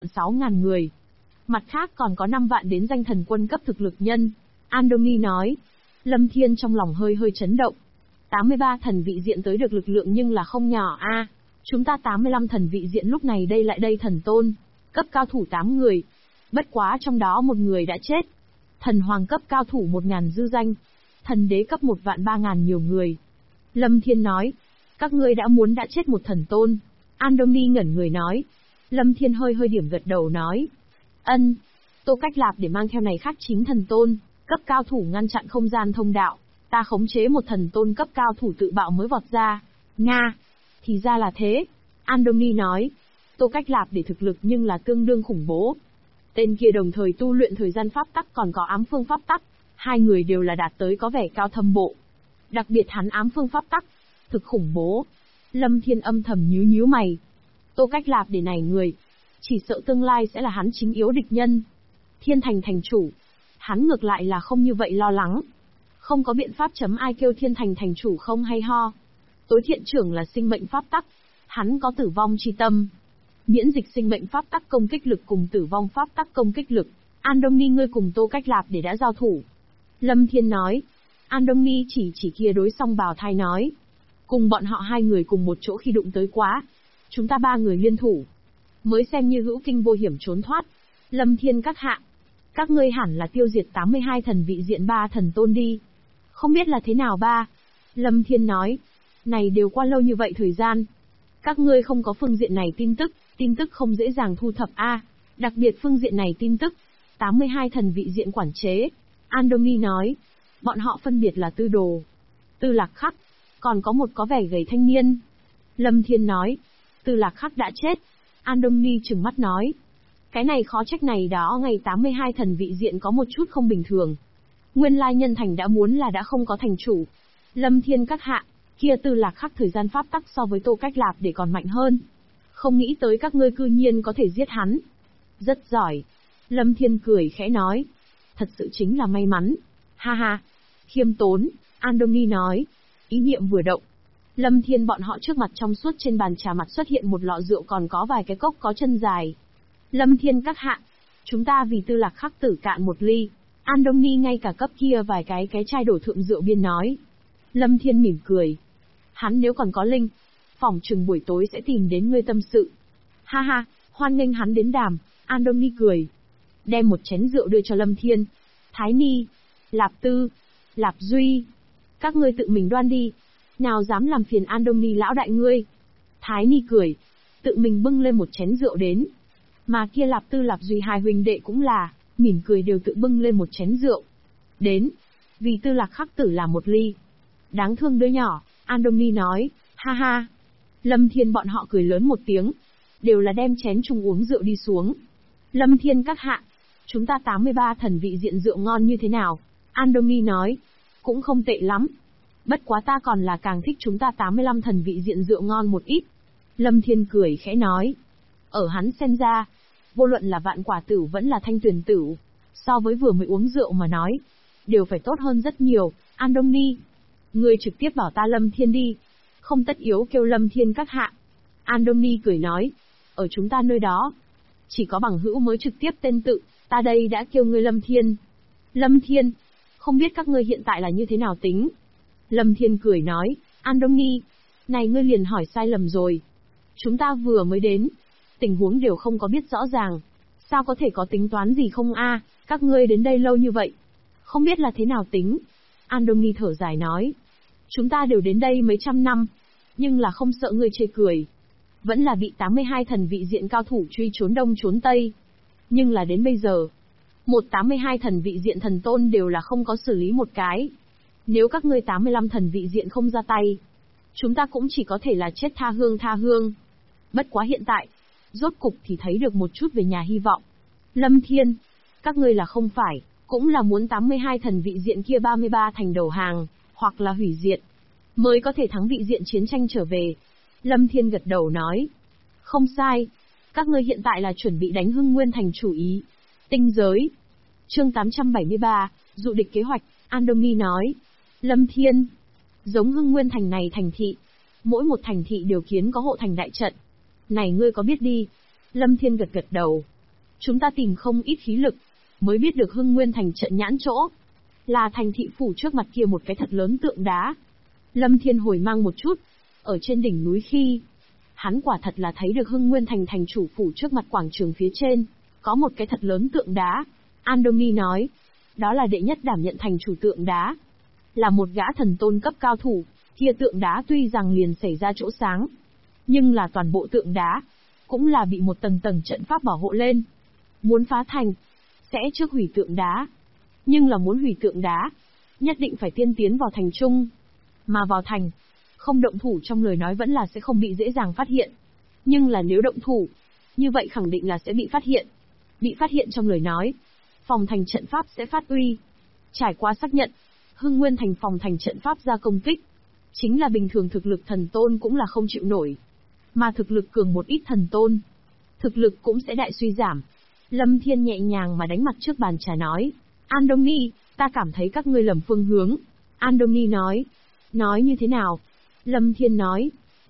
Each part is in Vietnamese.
6.000 người. Mặt khác còn có 5 vạn đến danh thần quân cấp thực lực nhân. Andoni nói. Lâm Thiên trong lòng hơi hơi chấn động. 83 thần vị diện tới được lực lượng nhưng là không nhỏ a. Chúng ta 85 thần vị diện lúc này đây lại đây thần tôn. Cấp cao thủ 8 người. Bất quá trong đó một người đã chết. Thần hoàng cấp cao thủ 1.000 dư danh. Thần đế cấp 1 vạn 3.000 nhiều người. Lâm Thiên nói. Các ngươi đã muốn đã chết một thần tôn. Andoni ngẩn người nói. Lâm Thiên hơi hơi điểm gật đầu nói. Ân. Tô Cách Lạp để mang theo này khác 9 thần tôn, cấp cao thủ ngăn chặn không gian thông đạo. Ta khống chế một thần tôn cấp cao thủ tự bạo mới vọt ra. Nga. Thì ra là thế. Andoni nói. Tô Cách Lạp để thực lực nhưng là tương đương khủng bố. Tên kia đồng thời tu luyện thời gian pháp tắc còn có ám phương pháp tắc. Hai người đều là đạt tới có vẻ cao thâm bộ. Đặc biệt hắn ám phương pháp tắc. Thực khủng bố. Lâm Thiên âm thầm nhíu nhíu mày. Tô Cách Lạp để này người. Chỉ sợ tương lai sẽ là hắn chính yếu địch nhân. Thiên Thành thành chủ. Hắn ngược lại là không như vậy lo lắng. Không có biện pháp chấm ai kêu Thiên Thành thành chủ không hay ho. Tối thiện trưởng là sinh mệnh pháp tắc. Hắn có tử vong chi tâm. Miễn dịch sinh mệnh pháp tắc công kích lực cùng tử vong pháp tắc công kích lực. Andoni ngươi cùng Tô Cách Lạp để đã giao thủ. Lâm Thiên nói. Andoni chỉ kia đối song bào thai nói. Cùng bọn họ hai người cùng một chỗ khi đụng tới quá. Chúng ta 3 người liên thủ. Mới xem như hữu kinh vô hiểm trốn thoát. Lâm Thiên các hạ. Các ngươi hẳn là tiêu diệt 82 thần vị diện 3 thần tôn đi. Không biết là thế nào ba. Lâm Thiên nói. Này đều qua lâu như vậy thời gian. Các ngươi không có phương diện này tin tức không dễ dàng thu thập a. Đặc biệt phương diện này tin tức. 82 thần vị diện quản chế. Andoni nói. Bọn họ phân biệt là Tư Đồ, Tư Lạc Khắc, còn có một có vẻ gầy thanh niên. Lâm Thiên nói. Tư Lạc Khắc đã chết. Andoni trừng mắt nói. Cái này khó trách này đó ngày 82 thần vị diện có một chút không bình thường. Nguyên lai nhân thành đã muốn là đã không có thành chủ. Lâm Thiên các hạ, kia Tư Lạc Khắc thời gian pháp tắc so với Tô Cách Lạp để còn mạnh hơn. Không nghĩ tới các ngươi cư nhiên có thể giết hắn. Rất giỏi. Lâm Thiên cười khẽ nói. Thật sự chính là may mắn. Ha ha. Khiêm tốn, Andoni nói. Ý niệm vừa động. Lâm Thiên bọn họ trước mặt trong suốt trên bàn trà mặt xuất hiện một lọ rượu còn có vài cái cốc có chân dài. Lâm Thiên các hạ, chúng ta vì Tư Lạc Khắc tử cạn một ly. Andoni ngay cả cấp kia vài cái chai đổ thượng rượu biên nói. Lâm Thiên mỉm cười. Hắn nếu còn có linh, phỏng chừng buổi tối sẽ tìm đến ngươi tâm sự. Ha ha, hoan nghênh hắn đến đàm. Andoni cười. Đem một chén rượu đưa cho Lâm Thiên. Thái Ni, Lạp Tư, Lạp Duy. Các ngươi tự mình đoan đi. Nào dám làm phiền Andoni lão đại ngươi. Thái Ni cười. Tự mình bưng lên một chén rượu đến. Mà kia Lạp Tư Lạp Duy hai huynh đệ cũng là, mỉm cười đều tự bưng lên một chén rượu. Đến. Vì Tư Lạc Khắc tử là một ly. Đáng thương đứa nhỏ, Andoni nói. Ha ha. Lâm Thiên bọn họ cười lớn một tiếng. Đều là đem chén chung uống rượu đi xuống. Lâm Thiên các hạ. Chúng ta 83 thần vị diện rượu ngon như thế nào? Andoni nói. Cũng không tệ lắm. Bất quá ta còn là càng thích chúng ta 85 thần vị diện rượu ngon một ít. Lâm Thiên cười khẽ nói. Ở hắn xem ra, vô luận là vạn quả tử vẫn là thanh tuyền tử, so với vừa mới uống rượu mà nói, đều phải tốt hơn rất nhiều. Andoni, ngươi trực tiếp bảo ta Lâm Thiên đi, không tất yếu kêu Lâm Thiên các hạ. Andoni cười nói, ở chúng ta nơi đó, chỉ có bằng hữu mới trực tiếp tên tự, ta đây đã kêu ngươi Lâm Thiên. Lâm Thiên, không biết các ngươi hiện tại là như thế nào tính? Lâm Thiên cười nói, Andoni, này ngươi liền hỏi sai lầm rồi. Chúng ta vừa mới đến, tình huống đều không có biết rõ ràng. Sao có thể có tính toán gì không a? Các ngươi đến đây lâu như vậy, không biết là thế nào tính. Andoni thở dài nói, chúng ta đều đến đây mấy trăm năm, nhưng là không sợ ngươi chê cười. Vẫn là bị 82 thần vị diện cao thủ truy trốn đông trốn tây. Nhưng là đến bây giờ, 82 thần vị diện thần tôn đều là không có xử lý một cái. Nếu các ngươi 85 thần vị diện không ra tay, chúng ta cũng chỉ có thể là chết tha hương. Bất quá hiện tại, rốt cục thì thấy được một chút về nhà hy vọng. Lâm Thiên, các ngươi là không phải, cũng là muốn 82 thần vị diện kia 33 thành đầu hàng, hoặc là hủy diệt, mới có thể thắng vị diện chiến tranh trở về. Lâm Thiên gật đầu nói, không sai, các ngươi hiện tại là chuẩn bị đánh Hưng Nguyên thành chủ ý. Tinh giới. Chương 873, dụ địch kế hoạch, Andoni nói. Lâm Thiên, giống Hưng Nguyên thành này thành thị, mỗi một thành thị đều kiến có hộ thành đại trận. Này ngươi có biết đi? Lâm Thiên gật đầu. Chúng ta tìm không ít khí lực, mới biết được Hưng Nguyên Thành trận nhãn chỗ. Là thành thị phủ trước mặt kia một cái thật lớn tượng đá. Lâm Thiên hồi mang một chút, ở trên đỉnh núi khi, hắn quả thật là thấy được Hưng Nguyên Thành thành chủ phủ trước mặt quảng trường phía trên, có một cái thật lớn tượng đá. Andoni nói, đó là đệ nhất đảm nhận thành chủ tượng đá. Là một gã thần tôn cấp cao thủ, kia tượng đá tuy rằng liền xảy ra chỗ sáng, nhưng là toàn bộ tượng đá, cũng là bị một tầng tầng trận pháp bảo hộ lên. Muốn phá thành, sẽ trước hủy tượng đá. Nhưng là muốn hủy tượng đá, nhất định phải tiên tiến vào thành trung. Mà vào thành, không động thủ trong lời nói vẫn là sẽ không bị dễ dàng phát hiện. Nhưng là nếu động thủ, như vậy khẳng định là sẽ bị phát hiện. Bị phát hiện trong lời nói, phòng thành trận pháp sẽ phát uy. Trải qua xác nhận, Hưng Nguyên Thành phòng thành trận pháp ra công kích. Chính là bình thường thực lực thần tôn cũng là không chịu nổi. Mà thực lực cường một ít thần tôn, thực lực cũng sẽ đại suy giảm. Lâm Thiên nhẹ nhàng mà đánh mặt trước bàn trà nói, Andoni, ta cảm thấy các ngươi lầm phương hướng. Andoni nói như thế nào? Lâm Thiên nói,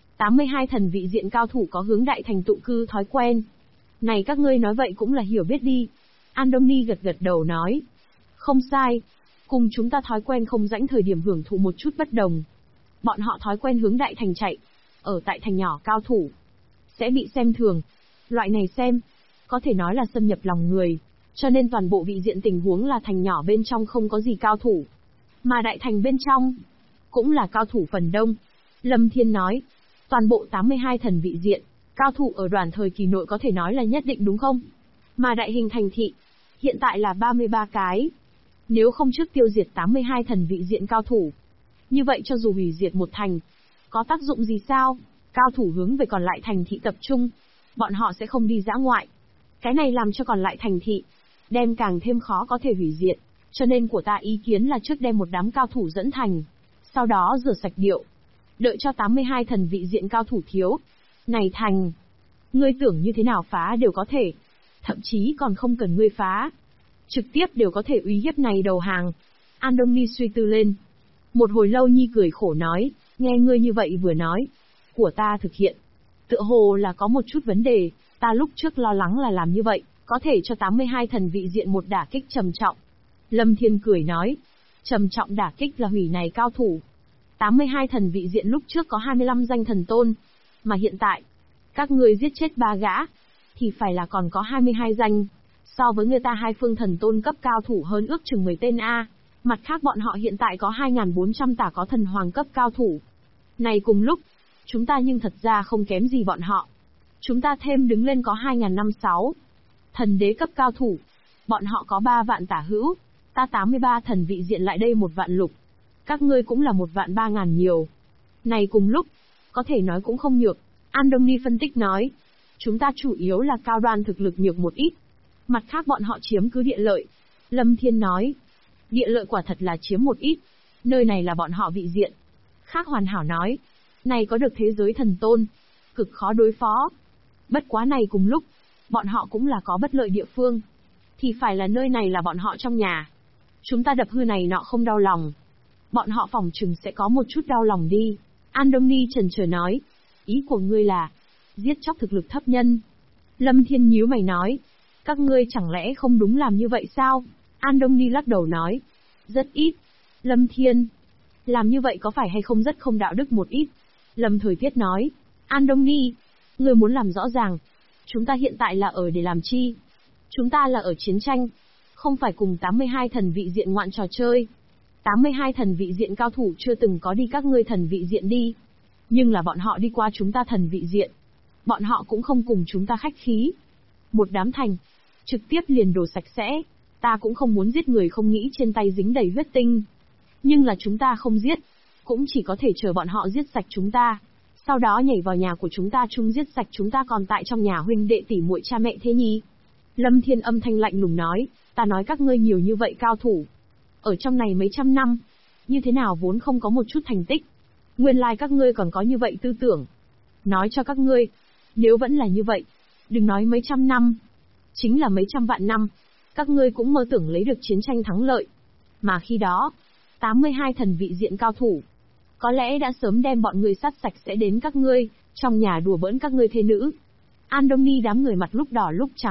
82 thần vị diện cao thủ có hướng đại thành tụ cư thói quen. Này các ngươi nói vậy cũng là hiểu biết đi. Andoni gật gật đầu nói, không sai, cùng chúng ta thói quen không rãnh thời điểm hưởng thụ một chút bất đồng. Bọn họ thói quen hướng đại thành chạy, ở tại thành nhỏ cao thủ, sẽ bị xem thường. Loại này xem, có thể nói là xâm nhập lòng người, cho nên toàn bộ vị diện tình huống là thành nhỏ bên trong không có gì cao thủ. Mà đại thành bên trong, cũng là cao thủ phần đông. Lâm Thiên nói, toàn bộ 82 thần vị diện, cao thủ ở đoàn thời kỳ nội có thể nói là nhất định đúng không? Mà đại hình thành thị, hiện tại là 33 cái. Nếu không trước tiêu diệt 82 thần vị diện cao thủ, như vậy cho dù hủy diệt một thành, có tác dụng gì sao? Cao thủ hướng về còn lại thành thị tập trung, bọn họ sẽ không đi dã ngoại. Cái này làm cho còn lại thành thị, đem càng thêm khó có thể hủy diệt. Cho nên của ta ý kiến là trước đem một đám cao thủ dẫn thành, sau đó rửa sạch điệu. Đợi cho 82 thần vị diện cao thủ thiếu. Này thành, ngươi tưởng như thế nào phá đều có thể. Thậm chí còn không cần ngươi phá, trực tiếp đều có thể uy hiếp này đầu hàng. Andoni suy tư lên. Một hồi lâu nhi cười khổ nói, nghe ngươi như vậy vừa nói, của ta thực hiện. Tựa hồ là có một chút vấn đề, ta lúc trước lo lắng là làm như vậy, có thể cho 82 thần vị diện một đả kích trầm trọng. Lâm Thiên cười nói, trầm trọng đả kích là hủy này cao thủ. 82 thần vị diện lúc trước có 25 danh thần tôn, mà hiện tại, các ngươi giết chết 3 gã, thì phải là còn có 22 danh. So với người ta hai phương thần tôn cấp cao thủ hơn ước chừng 10 tên A. Mặt khác bọn họ hiện tại có 2.400 tả có thần hoàng cấp cao thủ. Này cùng lúc, chúng ta nhưng thật ra không kém gì bọn họ. Chúng ta thêm đứng lên có 2.056 thần đế cấp cao thủ. Bọn họ có 3 vạn tả hữu, ta 83 thần vị diện lại đây 1 vạn lục. Các ngươi cũng là 1 vạn 3.000 nhiều. Này cùng lúc, có thể nói cũng không nhược. Andoni phân tích nói, chúng ta chủ yếu là cao đoan thực lực nhược một ít. Mặt khác bọn họ chiếm cứ địa lợi. Lâm Thiên nói, địa lợi quả thật là chiếm một ít. Nơi này là bọn họ vị diện. Khác hoàn hảo nói, này có được thế giới thần tôn, cực khó đối phó. Bất quá này cùng lúc, bọn họ cũng là có bất lợi địa phương. Thì phải là nơi này là bọn họ trong nhà. Chúng ta đập hư này nọ không đau lòng. Bọn họ phỏng chừng sẽ có một chút đau lòng đi. Andoni chần chờ nói, ý của ngươi là, giết chóc thực lực thấp nhân. Lâm Thiên nhíu mày nói, các ngươi chẳng lẽ không đúng làm như vậy sao? Andoni lắc đầu nói, rất ít. Lâm Thiên, làm như vậy có phải hay không rất không đạo đức một ít? Lâm Thời Tiết nói, Andoni, ngươi muốn làm rõ ràng, chúng ta hiện tại là ở để làm chi? Chúng ta là ở chiến tranh, không phải cùng 82 thần vị diện ngoạn trò chơi. 82 thần vị diện cao thủ chưa từng có đi các ngươi thần vị diện đi. Nhưng là bọn họ đi qua chúng ta thần vị diện. Bọn họ cũng không cùng chúng ta khách khí. Một đám thành, trực tiếp liền đổ sạch sẽ. Ta cũng không muốn giết người không nghĩ trên tay dính đầy huyết tinh. Nhưng là chúng ta không giết, cũng chỉ có thể chờ bọn họ giết sạch chúng ta. Sau đó nhảy vào nhà của chúng ta chung giết sạch chúng ta còn tại trong nhà huynh đệ tỷ muội cha mẹ thế nhỉ? Lâm Thiên âm thanh lạnh lùng nói, ta nói các ngươi nhiều như vậy cao thủ. Ở trong này mấy trăm năm, như thế nào vốn không có một chút thành tích. Nguyên lai các ngươi còn có như vậy tư tưởng. Nói cho các ngươi, nếu vẫn là như vậy, đừng nói mấy trăm năm, chính là mấy trăm vạn năm, các ngươi cũng mơ tưởng lấy được chiến tranh thắng lợi. Mà khi đó, 82 thần vị diện cao thủ, có lẽ đã sớm đem bọn ngươi sát sạch sẽ đến các ngươi, trong nhà đùa bỡn các ngươi thê nữ. Andoni đám người mặt lúc đỏ lúc trắng,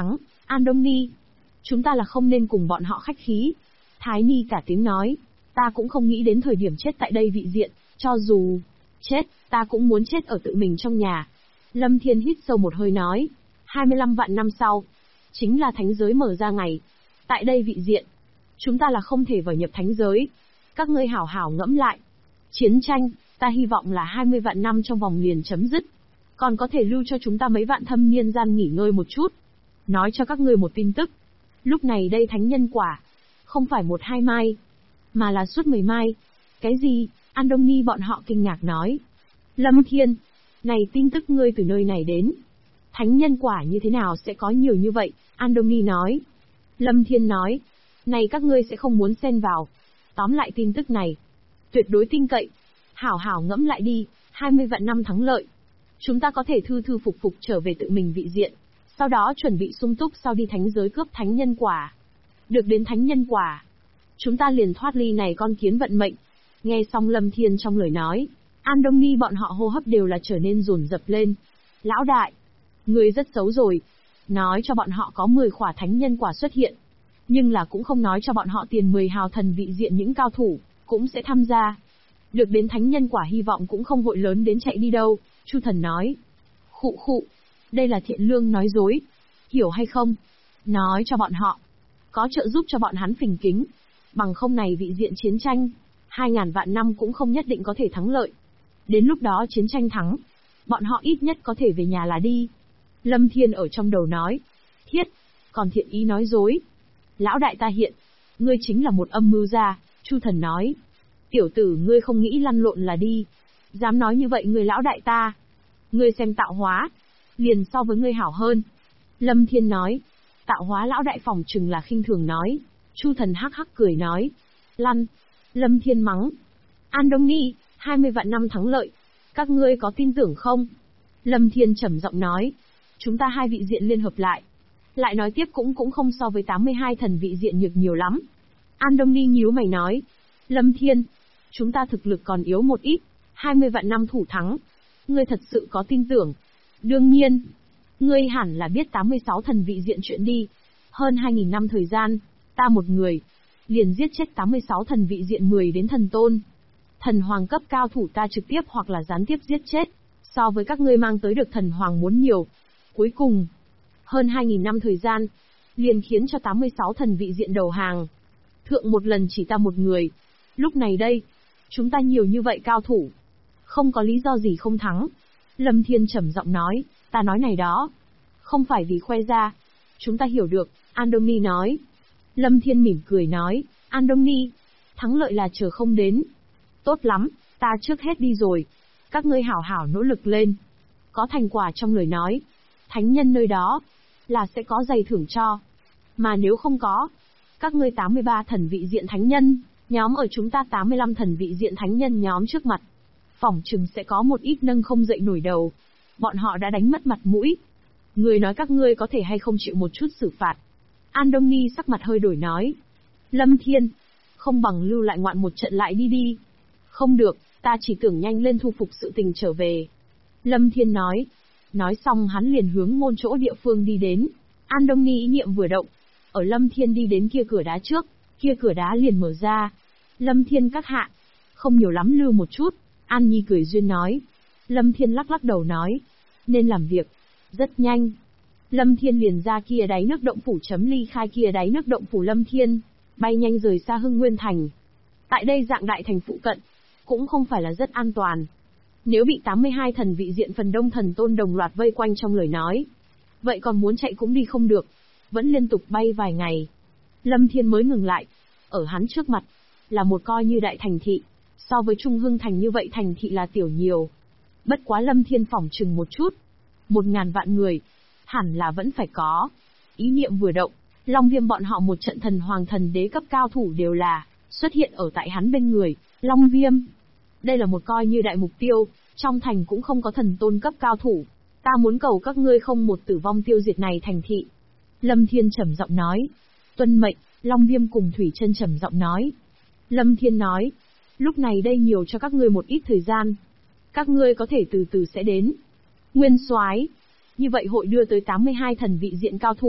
Andoni, chúng ta là không nên cùng bọn họ khách khí. Thái Ni cả tiếng nói, ta cũng không nghĩ đến thời điểm chết tại đây vị diện, cho dù chết, ta cũng muốn chết ở tự mình trong nhà. Lâm Thiên hít sâu một hơi nói, 25 vạn năm sau, chính là thánh giới mở ra ngày. Tại đây vị diện, chúng ta là không thể vào nhập thánh giới. Các ngươi hảo hảo ngẫm lại. Chiến tranh, ta hy vọng là 20 vạn năm trong vòng liền chấm dứt. Còn có thể lưu cho chúng ta mấy vạn thâm niên gian nghỉ ngơi một chút. Nói cho các ngươi một tin tức. Lúc này đây thánh nhân quả, không phải 1-2 mai, mà là suốt 10 mai. Cái gì? Andoni bọn họ kinh ngạc nói. Lâm Thiên, này tin tức ngươi từ nơi này đến. Thánh nhân quả như thế nào sẽ có nhiều như vậy? Andoni nói. Lâm Thiên nói, này các ngươi sẽ không muốn xen vào. Tóm lại tin tức này, tuyệt đối tin cậy. Hảo hảo ngẫm lại đi, 20 vạn năm thắng lợi. Chúng ta có thể thư thư phục phục trở về tự mình vị diện. Sau đó chuẩn bị sung túc sau đi thánh giới cướp thánh nhân quả. Được đến thánh nhân quả, chúng ta liền thoát ly này con kiến vận mệnh. Nghe xong Lâm Thiên trong lời nói, Andoni bọn họ hô hấp đều là trở nên dồn dập lên. Lão đại, người rất xấu rồi. Nói cho bọn họ có 10 khỏa thánh nhân quả xuất hiện. Nhưng là cũng không nói cho bọn họ tiền 10 hào thần vị diện những cao thủ, cũng sẽ tham gia. Được đến thánh nhân quả hy vọng cũng không vội lớn đến chạy đi đâu, Chu Thần nói. Khụ khụ, đây là Thiện Lương nói dối. Hiểu hay không? Nói cho bọn họ. Có trợ giúp cho bọn hắn phình kính. Bằng không này vị diện chiến tranh, 2000 vạn năm cũng không nhất định có thể thắng lợi. Đến lúc đó chiến tranh thắng, bọn họ ít nhất có thể về nhà là đi. Lâm Thiên ở trong đầu nói. Thiết, còn Thiện Ý nói dối. Lão đại ta hiện, ngươi chính là một âm mưu gia, Chu Thần nói. Tiểu tử ngươi không nghĩ lăn lộn là đi. Dám nói như vậy ngươi lão đại ta. Ngươi xem tạo hóa, liền so với ngươi hảo hơn. Lâm Thiên nói. Tạo hóa lão đại phòng chừng là khinh thường nói. Chu Thần hắc hắc cười nói. Lăn. Lâm Thiên mắng. Andoni, 20 vạn năm thắng lợi. Các ngươi có tin tưởng không? Lâm Thiên trầm giọng nói. Chúng ta hai vị diện liên hợp lại. Lại nói tiếp cũng không so với 82 thần vị diện nhược nhiều lắm. Andoni nhíu mày nói. Lâm Thiên, chúng ta thực lực còn yếu một ít, 20 vạn năm thủ thắng. Ngươi thật sự có tin tưởng? Đương nhiên. Ngươi hẳn là biết 86 thần vị diện chuyện đi. Hơn 2000 năm thời gian, ta một người, liền giết chết 86 thần vị diện 10 đến thần tôn. Thần hoàng cấp cao thủ ta trực tiếp hoặc là gián tiếp giết chết, so với các ngươi mang tới được thần hoàng muốn nhiều. Cuối cùng, hơn 2000 năm thời gian, liền khiến cho 86 thần vị diện đầu hàng. Thượng một lần chỉ ta một người. Lúc này đây, chúng ta nhiều như vậy cao thủ, không có lý do gì không thắng. Lâm Thiên trầm giọng nói, ta nói này đó, không phải vì khoe ra. Chúng ta hiểu được, Andoni nói. Lâm Thiên mỉm cười nói, Andoni, thắng lợi là chờ không đến. Tốt lắm, ta trước hết đi rồi. Các ngươi hảo hảo nỗ lực lên. Có thành quả trong lời nói, thánh nhân nơi đó, là sẽ có giày thưởng cho. Mà nếu không có, các ngươi 83 thần vị diện thánh nhân, nhóm ở chúng ta 85 thần vị diện thánh nhân nhóm trước mặt, phỏng chừng sẽ có một ít nâng không dậy nổi đầu. Bọn họ đã đánh mất mặt mũi. Người nói các ngươi có thể hay không chịu một chút xử phạt. Andoni sắc mặt hơi đổi nói. Lâm Thiên, không bằng lưu lại ngoạn một trận lại đi đi. Không được, ta chỉ tưởng nhanh lên thu phục sự tình trở về. Lâm Thiên nói. Nói xong hắn liền hướng môn chỗ địa phương đi đến. Andoni ý niệm vừa động. Ở Lâm Thiên đi đến kia cửa đá trước, kia cửa đá liền mở ra. Lâm Thiên các hạ, không nhiều lắm lưu một chút. An Nhi cười duyên nói. Lâm Thiên lắc lắc đầu nói. Nên làm việc. Rất nhanh. Lâm Thiên liền ra kia đáy nước động phủ chấm ly khai kia đáy nước động phủ Lâm Thiên, bay nhanh rời xa Hưng Nguyên Thành. Tại đây dạng đại thành phụ cận, cũng không phải là rất an toàn. Nếu bị 82 thần vị diện phần đông thần tôn đồng loạt vây quanh trong lời nói, vậy còn muốn chạy cũng đi không được, vẫn liên tục bay vài ngày. Lâm Thiên mới ngừng lại. Ở hắn trước mặt, là một coi như đại thành thị, so với Trung Hưng Thành như vậy thành thị là tiểu nhiều. Bất quá Lâm Thiên phỏng chừng một chút. 1000 vạn người, hẳn là vẫn phải có. Ý niệm vừa động, Long Viêm bọn họ một trận thần hoàng thần đế cấp cao thủ đều là xuất hiện ở tại hắn bên người. Long Viêm, đây là một coi như đại mục tiêu, trong thành cũng không có thần tôn cấp cao thủ. Ta muốn cầu các ngươi không một tử vong tiêu diệt này thành thị. Lâm Thiên trầm giọng nói. Tuân mệnh, Long Viêm cùng Thủy Chân trầm giọng nói. Lâm Thiên nói, lúc này đây nhiều cho các ngươi một ít thời gian. Các ngươi có thể từ từ sẽ đến. Nguyên soái, như vậy hội đưa tới 82 thần vị diện cao thủ.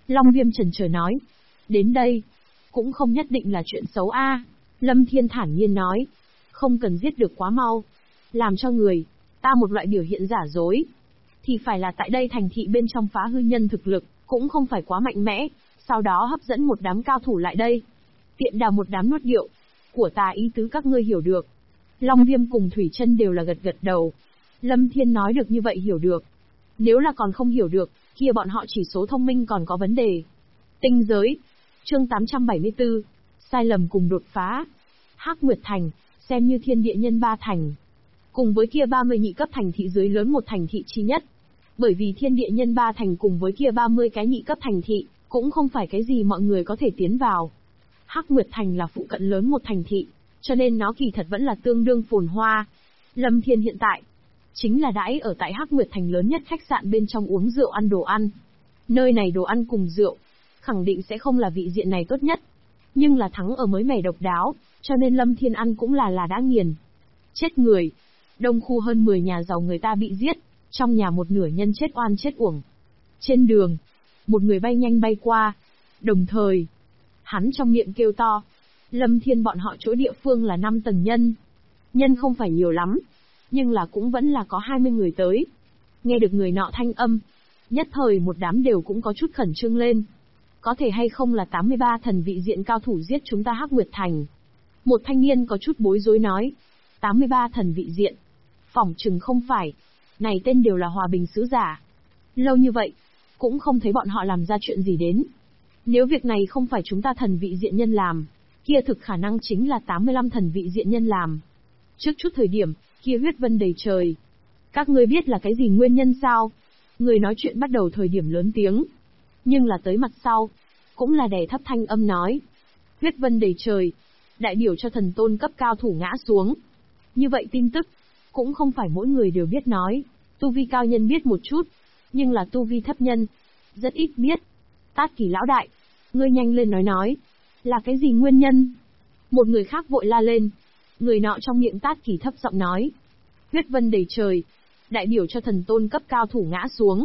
Long Viêm chần chờ nói. Đến đây, cũng không nhất định là chuyện xấu a. Lâm Thiên thản nhiên nói. Không cần giết được quá mau. Làm cho người ta một loại biểu hiện giả dối. Thì phải là tại đây thành thị bên trong phá hư nhân thực lực, cũng không phải quá mạnh mẽ, sau đó hấp dẫn một đám cao thủ lại đây. Tiện đào một đám nuốt điệu. Của ta ý tứ các ngươi hiểu được. Long Viêm cùng Thủy Chân đều là gật gật đầu. Lâm Thiên nói được như vậy hiểu được. Nếu là còn không hiểu được, kia bọn họ chỉ số thông minh còn có vấn đề. Tinh giới. Chương 874. Sai lầm cùng đột phá. Hắc Nguyệt Thành, xem như thiên địa nhân ba thành. Cùng với kia 30 nhị cấp thành thị dưới lớn một thành thị chi nhất. Bởi vì thiên địa nhân ba thành cùng với kia 30 cái nhị cấp thành thị, cũng không phải cái gì mọi người có thể tiến vào. Hắc Nguyệt Thành là phụ cận lớn một thành thị, cho nên nó kỳ thật vẫn là tương đương phồn hoa. Lâm Thiên hiện tại, chính là đãi ở tại Hắc Nguyệt Thành lớn nhất khách sạn bên trong uống rượu ăn đồ ăn. Nơi này đồ ăn cùng rượu, khẳng định sẽ không là vị diện này tốt nhất. Nhưng là thắng ở mới mẻ độc đáo, cho nên Lâm Thiên ăn cũng là đã nghiền. Chết người. Đông khu hơn 10 nhà giàu người ta bị giết, trong nhà một nửa nhân chết oan chết uổng. Trên đường, một người bay nhanh bay qua. Đồng thời, hắn trong miệng kêu to. Lâm Thiên bọn họ chỗ địa phương là 5 tầng nhân. Nhân không phải nhiều lắm, nhưng là cũng vẫn là có 20 người tới. Nghe được người nọ thanh âm, nhất thời một đám đều cũng có chút khẩn trương lên. Có thể hay không là 83 thần vị diện cao thủ giết chúng ta Hắc Nguyệt Thành? Một thanh niên có chút bối rối nói. 83 thần vị diện. Phỏng chừng không phải. Này tên đều là hòa bình sứ giả. Lâu như vậy, cũng không thấy bọn họ làm ra chuyện gì đến. Nếu việc này không phải chúng ta thần vị diện nhân làm, kia thực khả năng chính là 85 thần vị diện nhân làm. Trước chút thời điểm, kia huyết vân đầy trời. Các ngươi biết là cái gì nguyên nhân sao? Người nói chuyện bắt đầu thời điểm lớn tiếng. Nhưng là tới mặt sau, cũng là đè thấp thanh âm nói. Huyết vân đầy trời, đại biểu cho thần tôn cấp cao thủ ngã xuống. Như vậy tin tức, cũng không phải mỗi người đều biết nói. Tu vi cao nhân biết một chút, nhưng là tu vi thấp nhân, rất ít biết. Tát Kỳ lão đại, ngươi nhanh lên nói, là cái gì nguyên nhân? Một người khác vội la lên. Người nọ trong miệng Tát Kỳ thấp giọng nói. Huyết vân đầy trời, đại biểu cho thần tôn cấp cao thủ ngã xuống.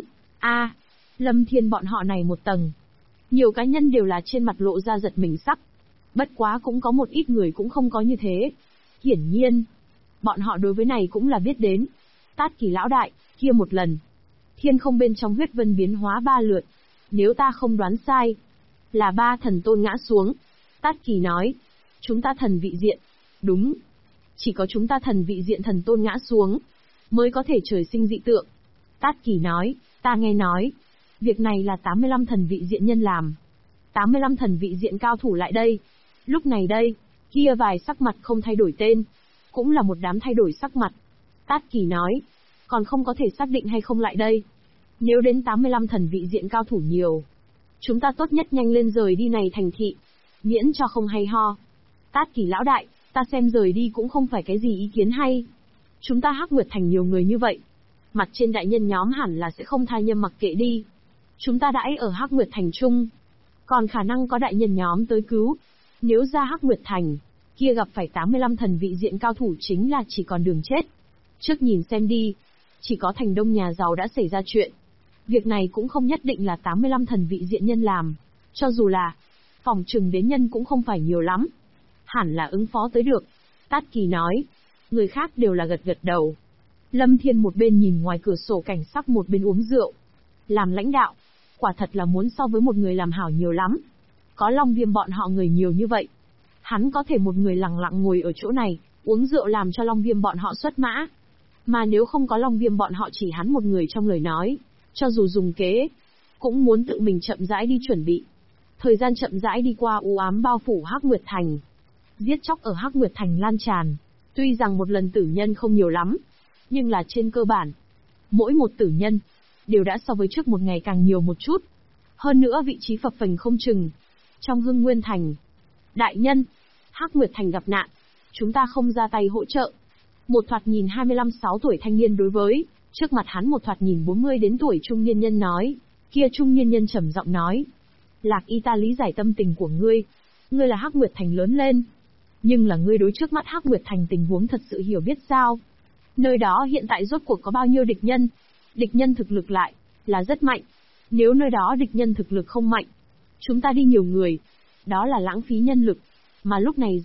Lâm Thiên bọn họ này một tầng. Nhiều cá nhân đều là trên mặt lộ ra giật mình sắc. Bất quá cũng có một ít người cũng không có như thế. Hiển nhiên, bọn họ đối với này cũng là biết đến. Tát Kỳ lão đại, kia một lần. Thiên không bên trong huyết vân biến hóa 3 lượt. Nếu ta không đoán sai, là 3 thần tôn ngã xuống. Tát Kỳ nói, chúng ta thần vị diện. Đúng. Chỉ có chúng ta thần vị diện thần tôn ngã xuống, mới có thể trời sinh dị tượng. Tát Kỳ nói, ta nghe nói, việc này là 85 thần vị diện nhân làm. 85 thần vị diện cao thủ lại đây. Lúc này đây, kia vài sắc mặt không thay đổi tên, cũng là một đám thay đổi sắc mặt. Tát Kỳ nói, còn không có thể xác định hay không lại đây. Nếu đến 85 thần vị diện cao thủ nhiều, chúng ta tốt nhất nhanh lên rời đi này thành thị, miễn cho không hay ho. Tát Kỳ lão đại, ta xem rời đi cũng không phải cái gì ý kiến hay. Chúng ta Hắc Nguyệt Thành nhiều người như vậy, mặt trên đại nhân nhóm hẳn là sẽ không tha nhâm mặc kệ đi. Chúng ta đãi ở Hắc Nguyệt Thành chung, còn khả năng có đại nhân nhóm tới cứu. Nếu ra Hắc Nguyệt Thành, kia gặp phải 85 thần vị diện cao thủ chính là chỉ còn đường chết. Trước nhìn xem đi, chỉ có thành đông nhà giàu đã xảy ra chuyện. Việc này cũng không nhất định là 85 thần vị diện nhân làm. Cho dù là, phòng trừng đến nhân cũng không phải nhiều lắm. Hẳn là ứng phó tới được. Tát Kỳ nói. Người khác đều là gật gật đầu. Lâm Thiên một bên nhìn ngoài cửa sổ cảnh sắc một bên uống rượu. Làm lãnh đạo, quả thật là muốn so với một người làm hảo nhiều lắm. Có Long Viêm bọn họ người nhiều như vậy, hắn có thể một người lặng lặng ngồi ở chỗ này, uống rượu làm cho Long Viêm bọn họ xuất mã. Mà nếu không có Long Viêm bọn họ chỉ hắn một người trong lời nói, cho dù dùng kế, cũng muốn tự mình chậm rãi đi chuẩn bị. Thời gian chậm rãi đi qua u ám bao phủ Hắc Nguyệt Thành. Giết chóc ở Hắc Nguyệt Thành lan tràn. Tuy rằng một lần tử nhân không nhiều lắm, nhưng là trên cơ bản, mỗi một tử nhân đều đã so với trước một ngày càng nhiều một chút. Hơn nữa vị trí phập phềnh không chừng. Trong Hưng Nguyên Thành, đại nhân, Hắc Nguyệt Thành gặp nạn, chúng ta không ra tay hỗ trợ. Một thoạt nhìn 25-6 tuổi thanh niên đối với trước mặt hắn một thoạt nhìn 40 đến tuổi trung niên nhân nói. Kia trung niên nhân trầm giọng nói, Lạc Y ta lý giải tâm tình của ngươi. Ngươi là Hắc Nguyệt Thành lớn lên, nhưng là ngươi đối trước mắt Hắc Nguyệt Thành tình huống thật sự hiểu biết sao? Nơi đó hiện tại rốt cuộc có bao nhiêu địch nhân? Địch nhân thực lực lại là rất mạnh. Nếu nơi đó địch nhân thực lực không mạnh, chúng ta đi nhiều người, đó là lãng phí nhân lực. Mà lúc này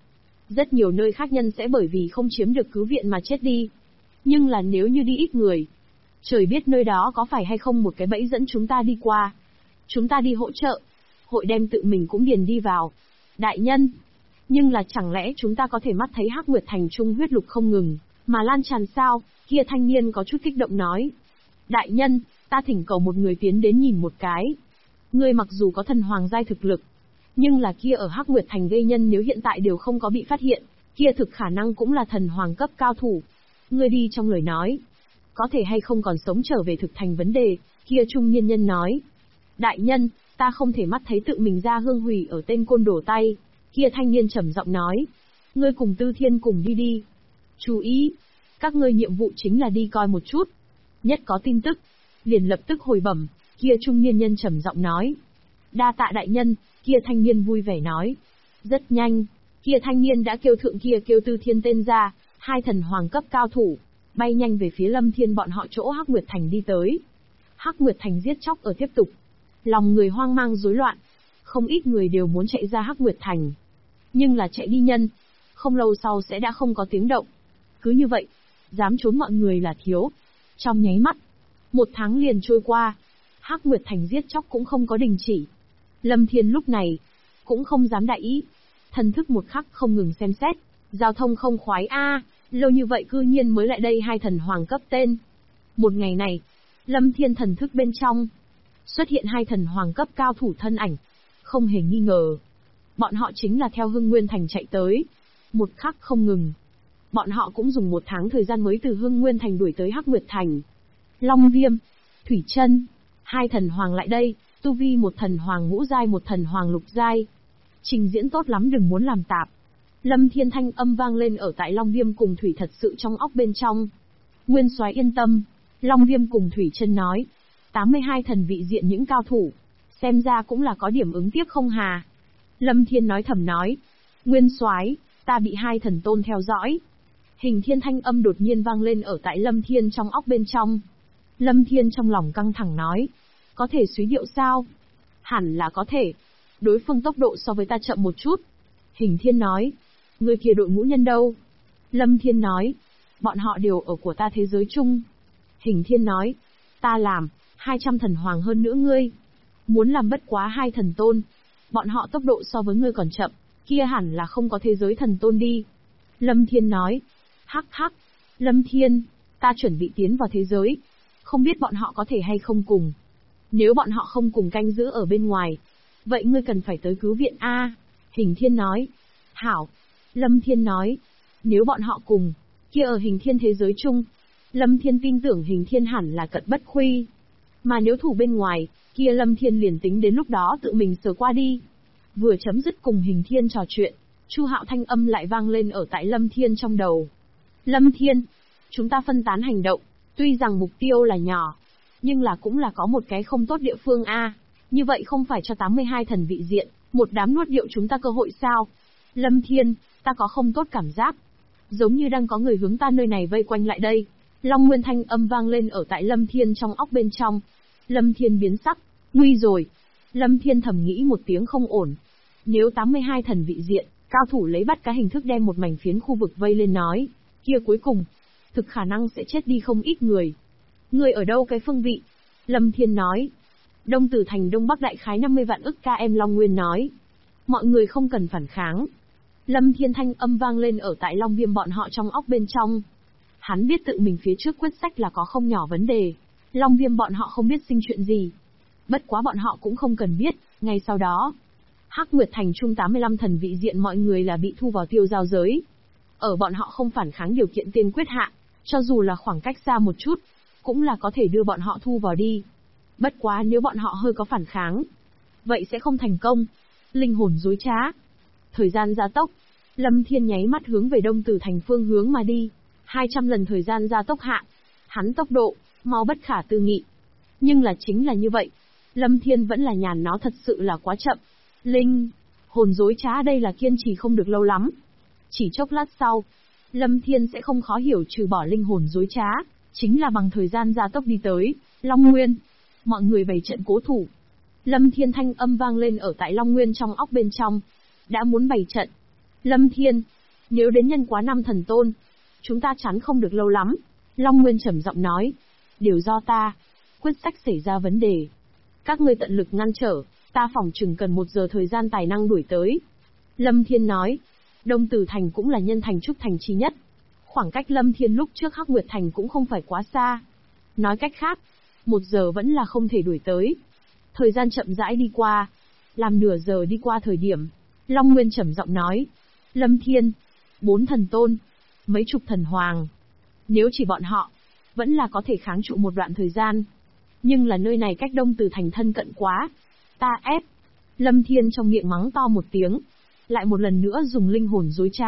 rất nhiều nơi khác nhân sẽ bởi vì không chiếm được cứu viện mà chết đi. Nhưng là nếu như đi ít người, trời biết nơi đó có phải hay không một cái bẫy dẫn chúng ta đi qua. Chúng ta đi hỗ trợ, hội đem tự mình cũng điền đi vào. Đại nhân, nhưng là chẳng lẽ chúng ta có thể mắt thấy Hắc Nguyệt Thành trung huyết lục không ngừng, mà lan tràn sao? Kia thanh niên có chút kích động nói. Đại nhân, ta thỉnh cầu một người tiến đến nhìn một cái. Ngươi mặc dù có thần hoàng giai thực lực, nhưng là kia ở Hắc Nguyệt Thành gây nhân nếu hiện tại đều không có bị phát hiện, kia thực khả năng cũng là thần hoàng cấp cao thủ. Ngươi đi trong lời nói, có thể hay không còn sống trở về thực thành vấn đề, kia trung niên nhân nói. Đại nhân, ta không thể mắt thấy tự mình ra hương hủy ở tên côn đồ tay. Kia thanh niên trầm giọng nói. Ngươi cùng Tư Thiên cùng đi đi. Chú ý, các ngươi nhiệm vụ chính là đi coi một chút. Nhất có tin tức, liền lập tức hồi bẩm, kia trung niên nhân trầm giọng nói. Đa tạ đại nhân, kia thanh niên vui vẻ nói. Rất nhanh, kia thanh niên đã kêu thượng kia kêu Tư Thiên tên ra, hai thần hoàng cấp cao thủ, bay nhanh về phía Lâm Thiên bọn họ chỗ Hắc Nguyệt Thành đi tới. Hắc Nguyệt Thành giết chóc ở tiếp tục. Lòng người hoang mang rối loạn. Không ít người đều muốn chạy ra Hắc Nguyệt Thành. Nhưng là chạy đi nhân, không lâu sau sẽ đã không có tiếng động. Cứ như vậy, dám trốn mọi người là thiếu. Trong nháy mắt, 1 tháng liền trôi qua, Hắc Nguyệt Thành giết chóc cũng không có đình chỉ. Lâm Thiên lúc này, cũng không dám đại ý. Thần thức một khắc không ngừng xem xét, giao thông không khoái lâu như vậy cư nhiên mới lại đây hai thần hoàng cấp tên. Một ngày này, Lâm Thiên thần thức bên trong, xuất hiện hai thần hoàng cấp cao thủ thân ảnh. Không hề nghi ngờ, bọn họ chính là theo Hưng Nguyên Thành chạy tới. Một khắc không ngừng. Bọn họ cũng dùng 1 tháng thời gian mới từ Hưng Nguyên Thành đuổi tới Hắc Nguyệt Thành. Long Viêm, Thủy Chân, hai thần hoàng lại đây, tu vi một thần hoàng ngũ giai một thần hoàng lục giai. Trình diễn tốt lắm đừng muốn làm tạp. Lâm Thiên thanh âm vang lên ở tại Long Viêm cùng Thủy thật sự trong óc bên trong. Nguyên Soái yên tâm, Long Viêm cùng Thủy Chân nói. 82 thần vị diện những cao thủ, xem ra cũng là có điểm ứng tiếp không hà. Lâm Thiên nói thầm nói. Nguyên Soái, ta bị hai thần tôn theo dõi. Hình Thiên thanh âm đột nhiên vang lên ở tại Lâm Thiên trong óc bên trong. Lâm Thiên trong lòng căng thẳng nói. Có thể suy điệu sao? Hẳn là có thể. Đối phương tốc độ so với ta chậm một chút. Hình Thiên nói. Người kia đội ngũ nhân đâu? Lâm Thiên nói. Bọn họ đều ở của ta thế giới chung. Hình Thiên nói. Ta làm, 200 thần hoàng hơn nữa ngươi. Muốn làm bất quá 2 thần tôn. Bọn họ tốc độ so với ngươi còn chậm, kia hẳn là không có thế giới thần tôn đi. Lâm Thiên nói. Hắc hắc. Lâm Thiên, ta chuẩn bị tiến vào thế giới. Không biết bọn họ có thể hay không cùng. Nếu bọn họ không cùng canh giữ ở bên ngoài, vậy ngươi cần phải tới cứu viện A. Hình Thiên nói. Hảo. Lâm Thiên nói. Nếu bọn họ cùng, kia ở Hình Thiên thế giới chung, Lâm Thiên tin tưởng Hình Thiên hẳn là cật bất khuy. Mà nếu thủ bên ngoài, kia Lâm Thiên liền tính đến lúc đó tự mình sờ qua đi. Vừa chấm dứt cùng Hình Thiên trò chuyện, Chu Hạo thanh âm lại vang lên ở tại Lâm Thiên trong đầu. Lâm Thiên, chúng ta phân tán hành động, tuy rằng mục tiêu là nhỏ, nhưng là cũng là có một cái không tốt địa phương a. Như vậy không phải cho 82 thần vị diện, một đám nuốt điệu chúng ta cơ hội sao? Lâm Thiên, ta có không tốt cảm giác. Giống như đang có người hướng ta nơi này vây quanh lại đây. Long Nguyên thanh âm vang lên ở tại Lâm Thiên trong óc bên trong. Lâm Thiên biến sắc, nguy rồi. Lâm Thiên thầm nghĩ một tiếng không ổn. Nếu 82 thần vị diện, cao thủ lấy bắt cá hình thức đem một mảnh phiến khu vực vây lên nói, kia cuối cùng, thực khả năng sẽ chết đi không ít người. Người ở đâu cái phương vị? Lâm Thiên nói. Đông Tử Thành Đông Bắc đại khái 50 vạn ức km. Long Nguyên nói. Mọi người không cần phản kháng. Lâm Thiên thanh âm vang lên ở tại Long Viêm bọn họ trong óc bên trong. Hắn biết tự mình phía trước quyết sách là có không nhỏ vấn đề. Long Viêm bọn họ không biết sinh chuyện gì. Bất quá bọn họ cũng không cần biết, ngay sau đó. Hắc Nguyệt Thành trung 85 thần vị diện mọi người là bị thu vào tiêu giao giới. Ở bọn họ không phản kháng điều kiện tiên quyết hạ, cho dù là khoảng cách xa một chút, cũng là có thể đưa bọn họ thu vào đi. Bất quá nếu bọn họ hơi có phản kháng, vậy sẽ không thành công. Linh hồn dối trá. Thời gian gia tốc. Lâm Thiên nháy mắt hướng về Đông Tử Thành phương hướng mà đi. 200 lần thời gian gia tốc hạ. Hắn tốc độ, mau bất khả tư nghị. Nhưng là chính là như vậy. Lâm Thiên vẫn là nhàn nó thật sự là quá chậm. Linh hồn dối trá đây là kiên trì không được lâu lắm. Chỉ chốc lát sau, Lâm Thiên sẽ không khó hiểu trừ bỏ linh hồn dối trá, chính là bằng thời gian gia tốc đi tới Long Nguyên. Mọi người bày trận cố thủ. Lâm Thiên thanh âm vang lên ở tại Long Nguyên trong óc bên trong. Đã muốn bày trận. Lâm Thiên, nếu đến nhân quá 5 thần tôn, chúng ta chắn không được lâu lắm. Long Nguyên trầm giọng nói. Đều do ta. Quyết sách xảy ra vấn đề. Các ngươi tận lực ngăn trở, ta phỏng chừng cần 1 giờ thời gian tài năng đuổi tới. Lâm Thiên nói. Đông Tử Thành cũng là nhân thành trúc thành chi nhất. Khoảng cách Lâm Thiên lúc trước Hắc Nguyệt Thành cũng không phải quá xa. Nói cách khác, 1 giờ vẫn là không thể đuổi tới. Thời gian chậm rãi đi qua. Làm nửa giờ đi qua thời điểm, Long Nguyên trầm giọng nói. Lâm Thiên, 4 thần tôn, mấy chục thần hoàng. Nếu chỉ bọn họ, vẫn là có thể kháng trụ một đoạn thời gian. Nhưng là nơi này cách Đông Tử Thành thân cận quá. Ta ép. Lâm Thiên trong miệng mắng to một tiếng. Lại một lần nữa dùng linh hồn dối trá.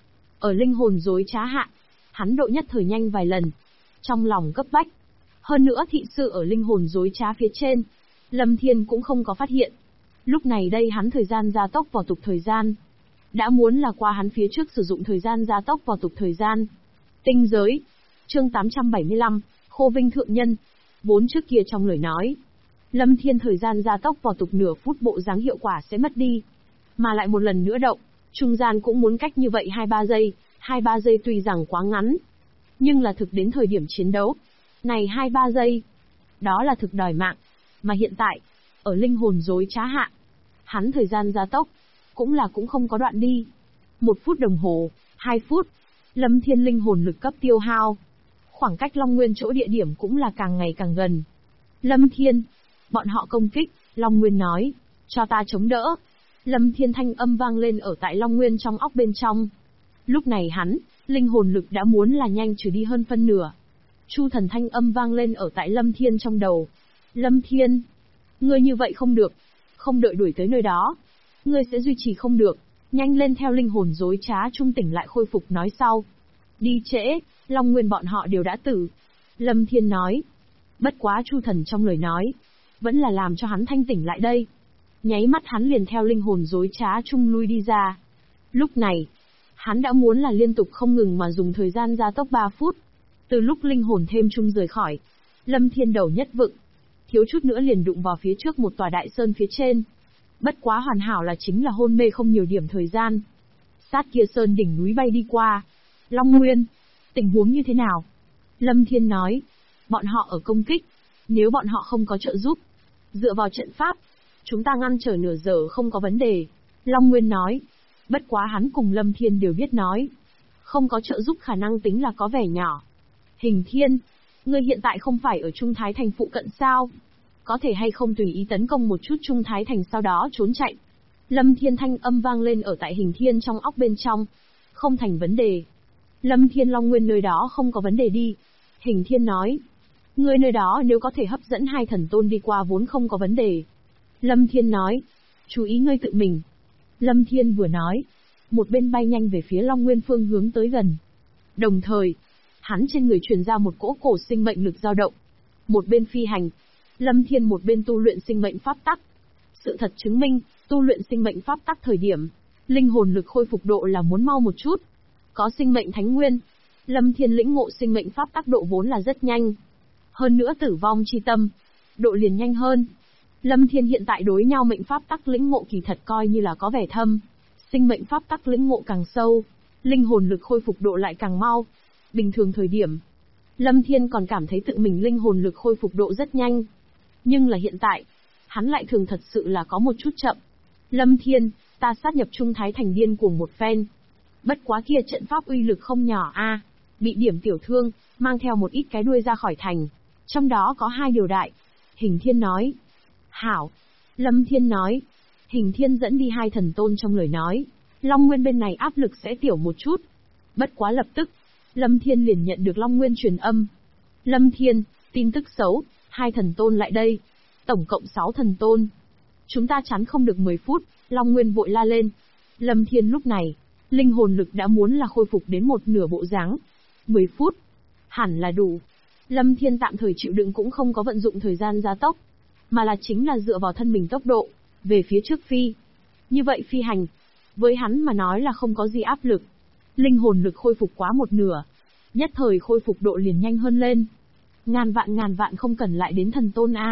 Ở linh hồn dối trá hạ, hắn độ nhất thời nhanh vài lần. Trong lòng cấp bách. Hơn nữa thị sự ở linh hồn dối trá phía trên, Lâm Thiên cũng không có phát hiện. Lúc này đây hắn thời gian gia tốc vào tục thời gian. Đã muốn là qua hắn phía trước sử dụng thời gian gia tốc vào tục thời gian. Tinh giới. Chương 875, Khô Vinh Thượng Nhân. Vốn trước kia trong lời nói, Lâm Thiên thời gian gia tốc vào tục nửa phút bộ dáng hiệu quả sẽ mất đi. Mà lại một lần nữa động, trung gian cũng muốn cách như vậy 2-3 giây. 2-3 giây tuy rằng quá ngắn, nhưng là thực đến thời điểm chiến đấu. Này 2-3 giây, đó là thực đòi mạng. Mà hiện tại, ở linh hồn dối trá hạ, hắn thời gian gia tốc, cũng không có đoạn đi. 1 phút đồng hồ, 2 phút, Lâm Thiên linh hồn lực cấp tiêu hao. Khoảng cách Long Nguyên chỗ địa điểm cũng là càng ngày càng gần. Lâm Thiên, bọn họ công kích, Long Nguyên nói, cho ta chống đỡ. Lâm Thiên thanh âm vang lên ở tại Long Nguyên trong óc bên trong. Lúc này hắn, linh hồn lực đã muốn là nhanh trừ đi hơn phân nửa. Chu thần thanh âm vang lên ở tại Lâm Thiên trong đầu. Lâm Thiên, ngươi như vậy không được, không đợi đuổi tới nơi đó, ngươi sẽ duy trì không được, nhanh lên theo linh hồn dối trá trung tỉnh lại khôi phục nói sau. Đi trễ, Long Nguyên bọn họ đều đã tử. Lâm Thiên nói. Bất quá Chu thần trong lời nói, vẫn là làm cho hắn thanh tỉnh lại đây. Nháy mắt hắn liền theo linh hồn dối trá trung lui đi ra. Lúc này, hắn đã muốn là liên tục không ngừng mà dùng thời gian gia tốc 3 phút. Từ lúc linh hồn thêm trung rời khỏi, Lâm Thiên đầu nhất vựng, thiếu chút nữa liền đụng vào phía trước một tòa đại sơn phía trên. Bất quá hoàn hảo là chính là hôn mê không nhiều điểm thời gian. Sát kia sơn đỉnh núi bay đi qua. Long Nguyên, tình huống như thế nào? Lâm Thiên nói, bọn họ ở công kích, nếu bọn họ không có trợ giúp, dựa vào trận pháp, chúng ta ngăn trở nửa giờ không có vấn đề. Long Nguyên nói, bất quá hắn cùng Lâm Thiên đều biết nói, không có trợ giúp khả năng tính là có vẻ nhỏ. Hình Thiên, ngươi hiện tại không phải ở Trung Thái Thành phụ cận sao? Có thể hay không tùy ý tấn công một chút Trung Thái Thành sau đó trốn chạy? Lâm Thiên thanh âm vang lên ở tại Hình Thiên trong óc bên trong. Không thành vấn đề. Lâm Thiên Long Nguyên nơi đó không có vấn đề đi. Hình Thiên nói. Ngươi nơi đó nếu có thể hấp dẫn 2 thần tôn đi qua vốn không có vấn đề. Lâm Thiên nói. Chú ý ngươi tự mình. Lâm Thiên vừa nói, một bên bay nhanh về phía Long Nguyên phương hướng tới gần. Đồng thời, hắn trên người truyền ra một cỗ cổ sinh mệnh lực dao động. Một bên phi hành, Lâm Thiên một bên tu luyện sinh mệnh pháp tắc. Sự thật chứng minh, tu luyện sinh mệnh pháp tắc thời điểm, linh hồn lực khôi phục độ là muốn mau một chút. Có sinh mệnh thánh nguyên, Lâm Thiên lĩnh ngộ sinh mệnh pháp tắc độ vốn là rất nhanh. Hơn nữa tử vong chi tâm, độ liền nhanh hơn. Lâm Thiên hiện tại đối nhau mệnh pháp tắc lĩnh ngộ kỳ thật coi như là có vẻ thâm. Sinh mệnh pháp tắc lĩnh ngộ càng sâu, linh hồn lực khôi phục độ lại càng mau. Bình thường thời điểm, Lâm Thiên còn cảm thấy tự mình linh hồn lực khôi phục độ rất nhanh. Nhưng là hiện tại, hắn lại thường thật sự là có một chút chậm. Lâm Thiên, ta sát nhập Trung Thái Thành điên cuồng một phen. Bất quá kia trận pháp uy lực không nhỏ a, bị điểm tiểu thương, mang theo một ít cái đuôi ra khỏi thành. Trong đó có 2 điều đại. Hình Thiên nói. Hảo. Lâm Thiên nói. Hình Thiên dẫn đi 2 thần tôn trong lời nói. Long Nguyên bên này áp lực sẽ tiểu một chút. Bất quá lập tức, Lâm Thiên liền nhận được Long Nguyên truyền âm. Lâm Thiên, tin tức xấu, 2 thần tôn lại đây. Tổng cộng 6 thần tôn. Chúng ta chắn không được 10 phút, Long Nguyên vội la lên. Lâm Thiên lúc này, linh hồn lực đã muốn là khôi phục đến một nửa bộ dáng. 10 phút, hẳn là đủ. Lâm Thiên tạm thời chịu đựng cũng không có vận dụng thời gian gia tốc, mà là chính là dựa vào thân mình tốc độ, về phía trước phi. Như vậy phi hành, với hắn mà nói là không có gì áp lực. Linh hồn lực khôi phục quá một nửa, nhất thời khôi phục độ liền nhanh hơn lên. Ngàn vạn không cần lại đến thần tôn A.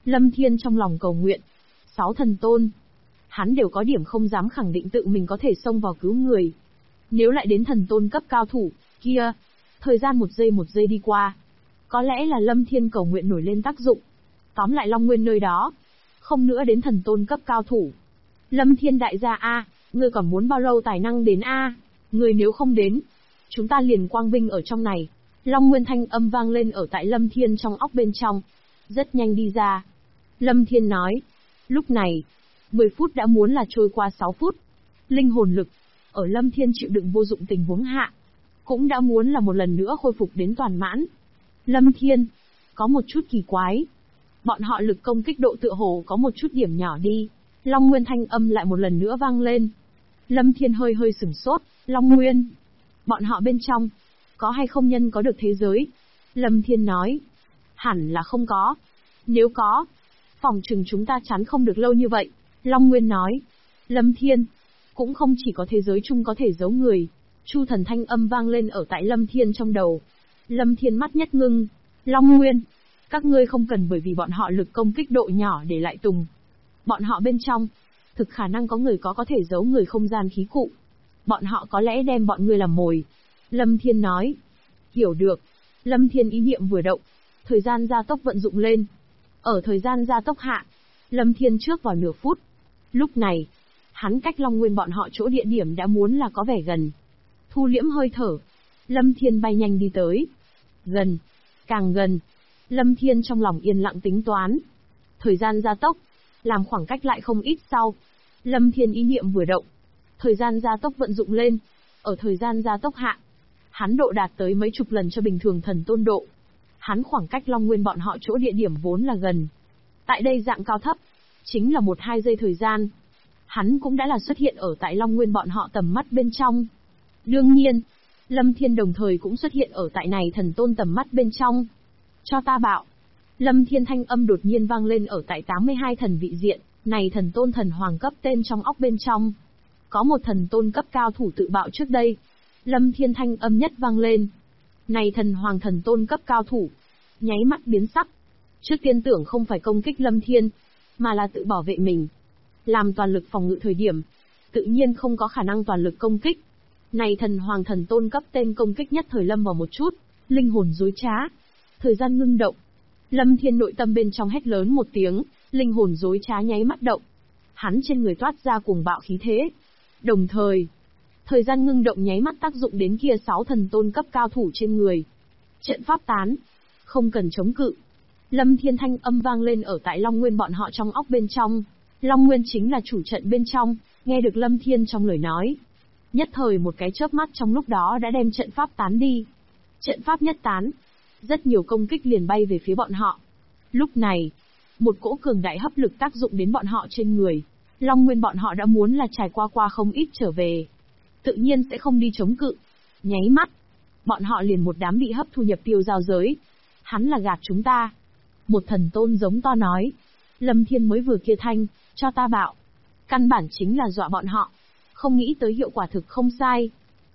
Lâm Thiên trong lòng cầu nguyện. 6 thần tôn. Hắn đều có điểm không dám khẳng định tự mình có thể xông vào cứu người. Nếu lại đến thần tôn cấp cao thủ, kia. Thời gian một giây đi qua. Có lẽ là Lâm Thiên cầu nguyện nổi lên tác dụng. Tóm lại Long Nguyên nơi đó. Không nữa đến thần tôn cấp cao thủ. Lâm Thiên đại gia A, ngươi còn muốn bao lâu tài năng đến A? Ngươi nếu không đến, chúng ta liền quang vinh ở trong này. Long Nguyên thanh âm vang lên ở tại Lâm Thiên trong óc bên trong. Rất nhanh đi ra. Lâm Thiên nói. Lúc này, 10 phút đã muốn là trôi qua 6 phút. Linh hồn lực, ở Lâm Thiên chịu đựng vô dụng tình huống hạ, cũng đã muốn là một lần nữa khôi phục đến toàn mãn. Lâm Thiên, có một chút kỳ quái. Bọn họ lực công kích độ tựa hồ có một chút điểm nhỏ đi. Long Nguyên thanh âm lại một lần nữa vang lên. Lâm Thiên hơi sửng sốt. Long Nguyên, bọn họ bên trong, có hay không nhân có được thế giới? Lâm Thiên nói. Hẳn là không có. Nếu có, phòng chừng chúng ta chắn không được lâu như vậy. Long Nguyên nói. Lâm Thiên, cũng không chỉ có thế giới chung có thể giấu người. Chu thần thanh âm vang lên ở tại Lâm Thiên trong đầu. Lâm Thiên mắt nhất ngưng. Long Nguyên, các ngươi không cần bởi vì bọn họ lực công kích độ nhỏ để lại tùng. Bọn họ bên trong, thực khả năng có người có thể giấu người không gian khí cụ. Bọn họ có lẽ đem bọn ngươi làm mồi. Lâm Thiên nói. Hiểu được. Lâm Thiên ý niệm vừa động. Thời gian gia tốc vận dụng lên. Ở thời gian gia tốc hạ, Lâm Thiên trước vào nửa phút. Lúc này, hắn cách Long Nguyên bọn họ chỗ địa điểm đã muốn là có vẻ gần. Thu liễm hơi thở. Lâm Thiên bay nhanh đi tới. Gần. Càng gần. Lâm Thiên trong lòng yên lặng tính toán. Thời gian gia tốc, làm khoảng cách lại không ít sau. Lâm Thiên ý niệm vừa động. Thời gian gia tốc vận dụng lên. Ở thời gian gia tốc hạ, hắn độ đạt tới mấy chục lần cho bình thường thần tôn độ. Hắn khoảng cách Long Nguyên bọn họ chỗ địa điểm vốn là gần. Tại đây dạng cao thấp, chính là 1-2 giây thời gian. Hắn cũng đã là xuất hiện ở tại Long Nguyên bọn họ tầm mắt bên trong. Đương nhiên, Lâm Thiên đồng thời cũng xuất hiện ở tại này thần tôn tầm mắt bên trong. Cho ta bạo. Lâm Thiên thanh âm đột nhiên vang lên ở tại 82 thần vị diện, này thần tôn thần hoàng cấp tên trong óc bên trong. Có một thần tôn cấp cao thủ tự bạo trước đây. Lâm Thiên thanh âm nhất vang lên. Này thần hoàng thần tôn cấp cao thủ. Nháy mắt biến sắc. Trước tiên tưởng không phải công kích Lâm Thiên, mà là tự bảo vệ mình. Làm toàn lực phòng ngự thời điểm, tự nhiên không có khả năng toàn lực công kích. Này thần hoàng thần tôn cấp tên công kích nhất thời lâm vào một chút, linh hồn dối trá. Thời gian ngưng động. Lâm Thiên nội tâm bên trong hét lớn một tiếng, linh hồn dối trá nháy mắt động. Hắn trên người toát ra cuồng bạo khí thế. Đồng thời, thời gian ngưng động nháy mắt tác dụng đến kia 6 thần tôn cấp cao thủ trên người. Trận pháp tán, không cần chống cự. Lâm Thiên thanh âm vang lên ở tại Long Nguyên bọn họ trong óc bên trong. Long Nguyên chính là chủ trận bên trong, nghe được Lâm Thiên trong lời nói. Nhất thời một cái chớp mắt trong lúc đó đã đem trận pháp tán đi. Trận pháp nhất tán, rất nhiều công kích liền bay về phía bọn họ. Lúc này, một cỗ cường đại hấp lực tác dụng đến bọn họ trên người. Long Nguyên bọn họ đã muốn là trải qua không ít trở về. Tự nhiên sẽ không đi chống cự. Nháy mắt, bọn họ liền một đám bị hấp thu nhập tiêu giao giới. Hắn là gạt chúng ta. Một thần tôn giống to nói. Lâm Thiên mới vừa kia thanh, cho ta bạo. Căn bản chính là dọa bọn họ. Không nghĩ tới hiệu quả thực không sai.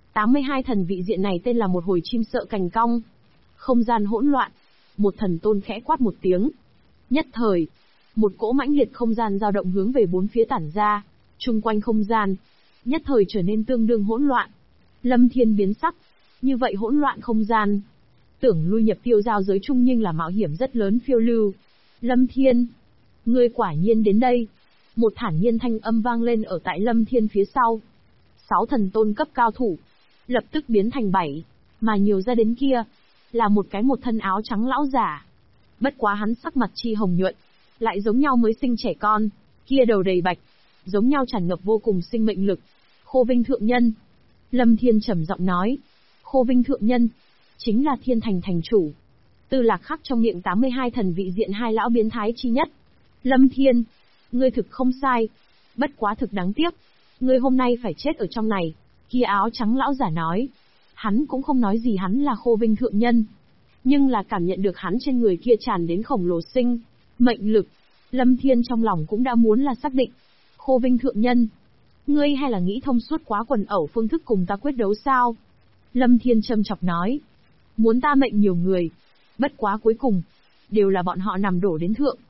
82 thần vị diện này tên là một hồi chim sợ cành cong. Không gian hỗn loạn. Một thần tôn khẽ quát một tiếng. Nhất thời, một cỗ mãnh liệt không gian dao động hướng về bốn phía tản ra. Chung quanh không gian, nhất thời trở nên tương đương hỗn loạn. Lâm Thiên biến sắc. Như vậy hỗn loạn không gian. Tưởng lui nhập tiêu giao giới chung nhưng là mạo hiểm rất lớn phiêu lưu. Lâm Thiên, ngươi quả nhiên đến đây. Một thản nhiên thanh âm vang lên ở tại Lâm Thiên phía sau. 6 thần tôn cấp cao thủ, lập tức biến thành 7, mà nhiều ra đến kia, là một thân áo trắng lão giả. Bất quá hắn sắc mặt chi hồng nhuận, lại giống nhau mới sinh trẻ con, kia đầu đầy bạch, giống nhau tràn ngập vô cùng sinh mệnh lực. Khô Vinh thượng nhân. Lâm Thiên trầm giọng nói. Khô Vinh thượng nhân, chính là Thiên Thành thành chủ. Tư Lạc khắc trong miệng 82 thần vị diện hai lão biến thái chi nhất. Lâm Thiên, ngươi thực không sai. Bất quá thực đáng tiếc. Ngươi hôm nay phải chết ở trong này. Kia áo trắng lão giả nói. Hắn cũng không nói gì hắn là Khô Vinh thượng nhân. Nhưng là cảm nhận được hắn trên người kia tràn đến khổng lồ sinh mệnh lực. Lâm Thiên trong lòng cũng đã muốn là xác định. Khô Vinh thượng nhân, ngươi hay là nghĩ thông suốt quá quần ẩu phương thức cùng ta quyết đấu sao? Lâm Thiên châm chọc nói. Muốn ta mệnh nhiều người. Bất quá cuối cùng, đều là bọn họ nằm đổ đến thượng.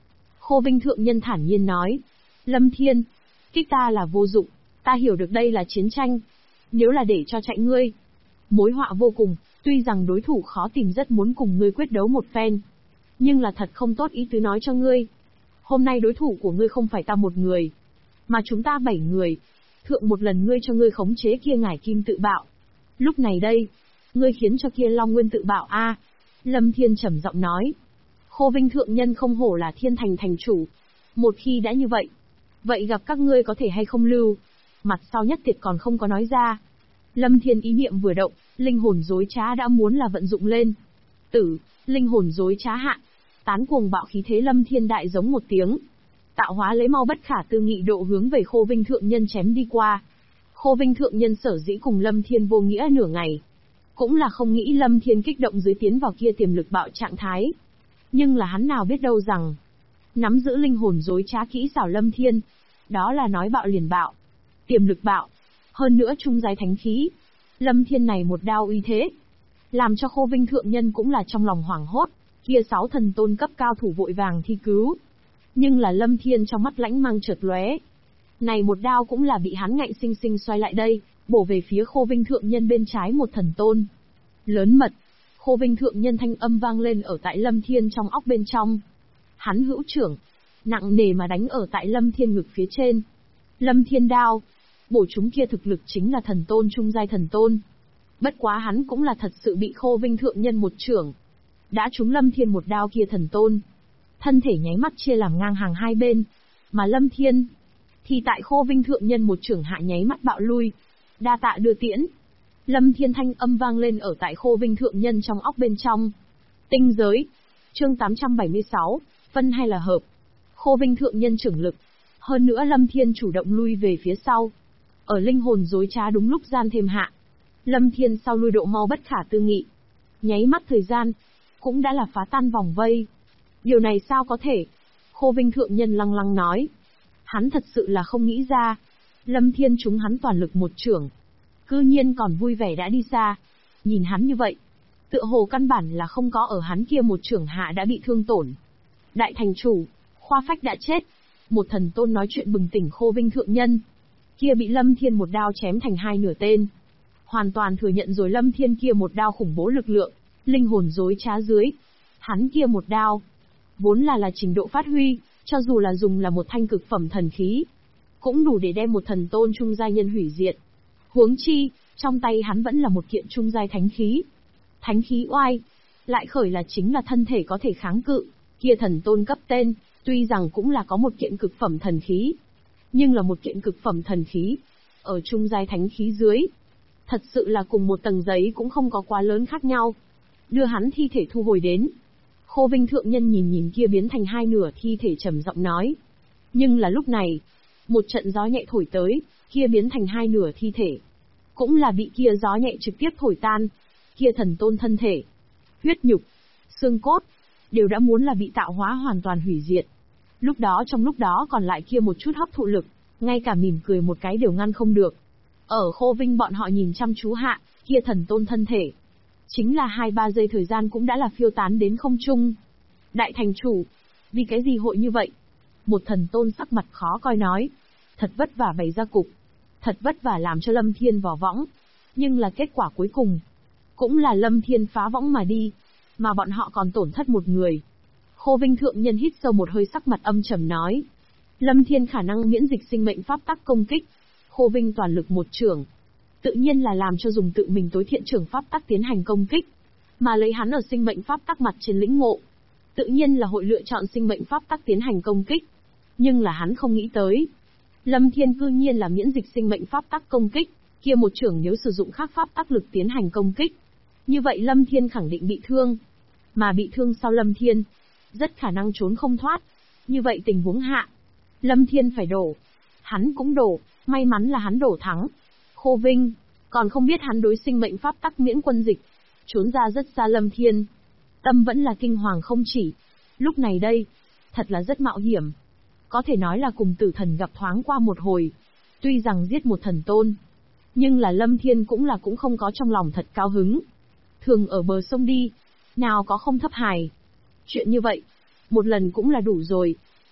Khô Vinh Thượng Nhân thản nhiên nói. Lâm Thiên, kích ta là vô dụng, ta hiểu được đây là chiến tranh. Nếu là để cho chạy ngươi, mối họa vô cùng, tuy rằng đối thủ khó tìm rất muốn cùng ngươi quyết đấu một phen. Nhưng là thật không tốt ý tứ nói cho ngươi. Hôm nay đối thủ của ngươi không phải ta một người, mà chúng ta 7 người. Thượng một lần ngươi cho ngươi khống chế kia ngải kim tự bạo. Lúc này đây, ngươi khiến cho kia Long Nguyên tự bạo a. Lâm Thiên trầm giọng nói. Khô Vinh Thượng Nhân không hổ là Thiên Thành thành chủ. Một khi đã như vậy gặp các ngươi có thể hay không lưu. Mặt sau nhất tiệt còn không có nói ra. Lâm Thiên ý niệm vừa động, linh hồn dối trá đã muốn là vận dụng lên. Linh hồn dối trá hạ. Tán cuồng bạo khí thế Lâm Thiên đại giống một tiếng. Tạo hóa lấy mau bất khả tư nghị độ hướng về Khô Vinh Thượng Nhân chém đi qua. Khô Vinh Thượng Nhân sở dĩ cùng Lâm Thiên vô nghĩa nửa ngày. Cũng là không nghĩ Lâm Thiên kích động dưới tiến vào kia tiềm lực bạo trạng thái. Nhưng là hắn nào biết đâu rằng, nắm giữ linh hồn dối trá kỹ xảo Lâm Thiên, đó là nói bạo liền bạo, tiềm lực bạo, hơn nữa trung giai thánh khí. Lâm Thiên này một đao uy thế, làm cho Khô Vinh Thượng Nhân cũng là trong lòng hoảng hốt, kia 6 thần tôn cấp cao thủ vội vàng thi cứu. Nhưng là Lâm Thiên trong mắt lãnh mang chợt lóe. Này một đao cũng là bị hắn ngạnh sinh sinh xoay lại đây, bổ về phía Khô Vinh Thượng Nhân bên trái một thần tôn. Lớn mật, Khô Vinh Thượng Nhân thanh âm vang lên ở tại Lâm Thiên trong óc bên trong. Hắn hữu trưởng, nặng nề mà đánh ở tại Lâm Thiên ngực phía trên. Lâm Thiên đao, bổ chúng kia thực lực chính là thần tôn trung giai thần tôn. Bất quá hắn cũng là thật sự bị Khô Vinh Thượng Nhân một trưởng. Đã trúng Lâm Thiên một đao kia thần tôn. Thân thể nháy mắt chia làm ngang hàng hai bên. Mà Lâm Thiên, thì tại Khô Vinh Thượng Nhân một trưởng hạ nháy mắt bạo lui. Đa tạ đưa tiễn. Lâm Thiên thanh âm vang lên ở tại Khô Vinh Thượng Nhân trong óc bên trong. Tinh giới. Chương 876, phân hay là hợp. Khô Vinh Thượng Nhân trưởng lực. Hơn nữa Lâm Thiên chủ động lui về phía sau. Ở linh hồn dối trá đúng lúc gian thêm hạ. Lâm Thiên sau lui độ mau bất khả tư nghị. Nháy mắt thời gian, cũng đã là phá tan vòng vây. Điều này sao có thể? Khô Vinh Thượng Nhân lăng lăng nói. Hắn thật sự là không nghĩ ra. Lâm Thiên trúng hắn toàn lực một trưởng. Cư nhiên còn vui vẻ đã đi xa. Nhìn hắn như vậy, tựa hồ căn bản là không có ở hắn kia một trưởng hạ đã bị thương tổn. Đại thành chủ, Khoa Phách đã chết. Một thần tôn nói chuyện bừng tỉnh Khô Vinh Thượng Nhân. Kia bị Lâm Thiên một đao chém thành hai nửa tên. Hoàn toàn thừa nhận rồi Lâm Thiên kia một đao khủng bố lực lượng, linh hồn dối trá dưới. Hắn kia một đao, vốn là trình độ phát huy, cho dù là dùng là một thanh cực phẩm thần khí, cũng đủ để đem một thần tôn trung giai nhân hủy diệt. Huống chi, trong tay hắn vẫn là một kiện trung giai thánh khí. Thánh khí oai, lại khởi là chính là thân thể có thể kháng cự, kia thần tôn cấp tên, tuy rằng cũng là có một kiện cực phẩm thần khí, nhưng là một kiện cực phẩm thần khí, ở trung giai thánh khí dưới, thật sự là cùng một tầng giấy cũng không có quá lớn khác nhau. Đưa hắn thi thể thu hồi đến. Khô Vinh Thượng Nhân nhìn kia biến thành hai nửa thi thể trầm giọng nói. Nhưng là lúc này, một trận gió nhẹ thổi tới, kia biến thành hai nửa thi thể. Cũng là bị kia gió nhẹ trực tiếp thổi tan. Kia thần tôn thân thể, huyết nhục, xương cốt, đều đã muốn là bị tạo hóa hoàn toàn hủy diệt. Trong lúc đó còn lại kia một chút hấp thụ lực, ngay cả mỉm cười một cái đều ngăn không được. Ở Khô Vinh bọn họ nhìn chăm chú hạ, kia thần tôn thân thể, chính là 2-3 giây thời gian cũng đã là phiêu tán đến không trung. Đại thành chủ, vì cái gì hội như vậy? Một thần tôn sắc mặt khó coi nói. Thật vất vả bày ra cục, thật vất vả làm cho Lâm Thiên vỏ võng, nhưng là kết quả cuối cùng, cũng là Lâm Thiên phá võng mà đi, mà bọn họ còn tổn thất một người. Khô Vinh Thượng Nhân hít sâu một hơi sắc mặt âm trầm nói. Lâm Thiên khả năng miễn dịch sinh mệnh pháp tắc công kích. Khô Vinh toàn lực một trưởng, tự nhiên là làm cho dùng tự mình tối thiện trưởng pháp tắc tiến hành công kích, mà lấy hắn ở sinh mệnh pháp tắc mặt trên lĩnh ngộ, tự nhiên là hội lựa chọn sinh mệnh pháp tắc tiến hành công kích. Nhưng là hắn không nghĩ tới, Lâm Thiên cư nhiên là miễn dịch sinh mệnh pháp tắc công kích, kia một trưởng nếu sử dụng khác pháp tắc lực tiến hành công kích, như vậy Lâm Thiên khẳng định bị thương, mà bị thương sau Lâm Thiên, rất khả năng trốn không thoát. Như vậy tình huống hạ, Lâm Thiên phải đổ, hắn cũng đổ, may mắn là hắn đổ thắng. Khô Vinh, còn không biết hắn đối sinh mệnh pháp tắc miễn quân dịch, trốn ra rất xa Lâm Thiên. Tâm vẫn là kinh hoàng không chỉ. Lúc này đây, thật là rất mạo hiểm. Có thể nói là cùng tử thần gặp thoáng qua một hồi. Tuy rằng giết một thần tôn, nhưng là Lâm Thiên cũng không có trong lòng thật cao hứng. Thường ở bờ sông đi, nào có không thấp hài. Chuyện như vậy, một lần cũng là đủ rồi.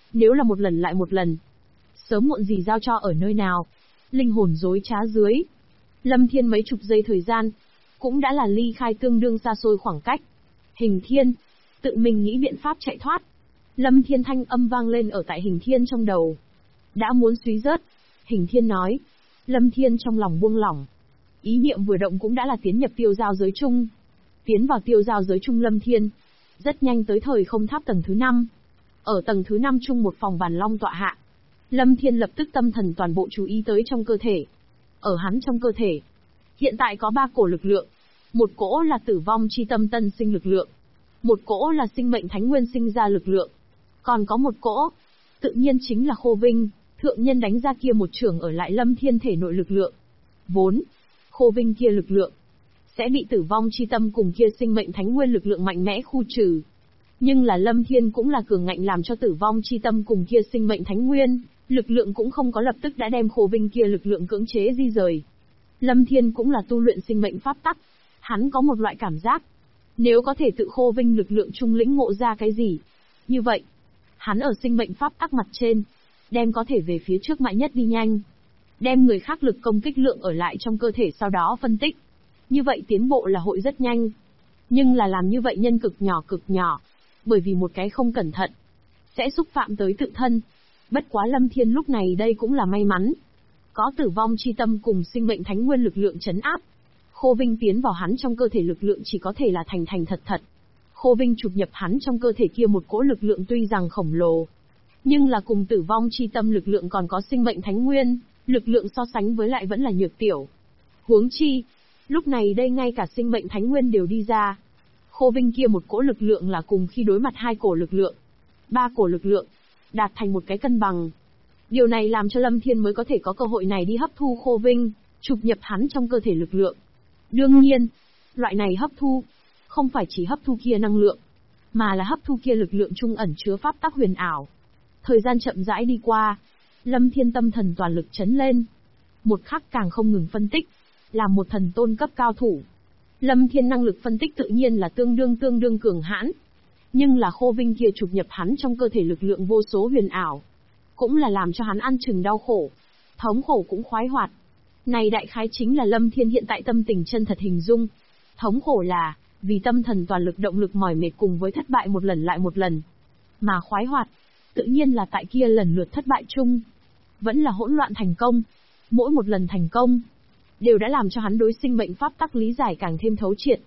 Nếu là một lần lại một lần, sớm muộn gì giao cho ở nơi nào. Linh hồn dối trá dưới. Lâm Thiên mấy chục giây thời gian, cũng đã là ly khai tương đương xa xôi khoảng cách. Hình Thiên, tự mình nghĩ biện pháp chạy thoát. Lâm Thiên thanh âm vang lên ở tại Hình Thiên trong đầu. Đã muốn suy rớt. Hình Thiên nói. Lâm Thiên trong lòng buông lỏng. Ý niệm vừa động cũng đã là tiến nhập tiêu giao giới chung. Tiến vào tiêu giao giới chung Lâm Thiên. Rất nhanh tới thời không tháp tầng thứ 5. Ở tầng thứ 5 chung một phòng bàn long tọa hạ. Lâm Thiên lập tức tâm thần toàn bộ chú ý tới trong cơ thể. Ở hắn trong cơ thể, hiện tại có 3 cổ lực lượng. Một cỗ là tử vong chi tâm tân sinh lực lượng. Một cỗ là sinh mệnh thánh nguyên sinh ra lực lượng. Còn có một cỗ, tự nhiên chính là Khô Vinh, thượng nhân đánh ra kia một chưởng ở lại Lâm Thiên thể nội lực lượng. Vốn, Khô Vinh kia lực lượng sẽ bị tử vong chi tâm cùng kia sinh mệnh thánh nguyên lực lượng mạnh mẽ khu trừ. Nhưng là Lâm Thiên cũng là cường ngạnh làm cho tử vong chi tâm cùng kia sinh mệnh thánh nguyên, lực lượng cũng không có lập tức đã đem Khô Vinh kia lực lượng cưỡng chế di rời. Lâm Thiên cũng là tu luyện sinh mệnh pháp tắc, hắn có một loại cảm giác, nếu có thể tự Khô Vinh lực lượng trung lĩnh ngộ ra cái gì, như vậy, hắn ở sinh mệnh pháp tắc mặt trên, đem có thể về phía trước mạnh nhất đi nhanh, đem người khác lực công kích lượng ở lại trong cơ thể sau đó phân tích. Như vậy tiến bộ là hội rất nhanh. Nhưng là làm như vậy nhân cực nhỏ, bởi vì một cái không cẩn thận, sẽ xúc phạm tới tự thân. Bất quá Lâm Thiên lúc này đây cũng là may mắn. Có tử vong chi tâm cùng sinh mệnh thánh nguyên lực lượng chấn áp. Khô Vinh tiến vào hắn trong cơ thể lực lượng chỉ có thể là thành thật. Khô Vinh chụp nhập hắn trong cơ thể kia một cỗ lực lượng tuy rằng khổng lồ, nhưng là cùng tử vong chi tâm lực lượng còn có sinh mệnh thánh nguyên, lực lượng so sánh với lại vẫn là nhược tiểu. Huống chi, lúc này đây ngay cả sinh mệnh thánh nguyên đều đi ra. Khô Vinh kia một cỗ lực lượng là cùng khi đối mặt 2 cổ lực lượng, 3 cổ lực lượng, đạt thành một cái cân bằng. Điều này làm cho Lâm Thiên mới có thể có cơ hội này đi hấp thu Khô Vinh, chụp nhập hắn trong cơ thể lực lượng. Đương nhiên, loại này hấp thu, không phải chỉ hấp thu kia năng lượng, mà là hấp thu kia lực lượng trung ẩn chứa pháp tắc huyền ảo. Thời gian chậm rãi đi qua, Lâm Thiên tâm thần toàn lực chấn lên. Một khắc càng không ngừng phân tích, là một thần tôn cấp cao thủ. Lâm Thiên năng lực phân tích tự nhiên là tương đương cường hãn. Nhưng là Khô Vinh kia chụp nhập hắn trong cơ thể lực lượng vô số huyền ảo, cũng là làm cho hắn ăn chừng đau khổ, thống khổ cũng khoái hoạt. Này đại khái chính là Lâm Thiên hiện tại tâm tình chân thật hình dung. Thống khổ là, vì tâm thần toàn lực động lực mỏi mệt cùng với thất bại một lần lại một lần. Mà khoái hoạt, tự nhiên là tại kia lần lượt thất bại chung. Vẫn là hỗn loạn thành công. Mỗi một lần thành công, đều đã làm cho hắn đối sinh mệnh pháp tắc lý giải càng thêm thấu triệt.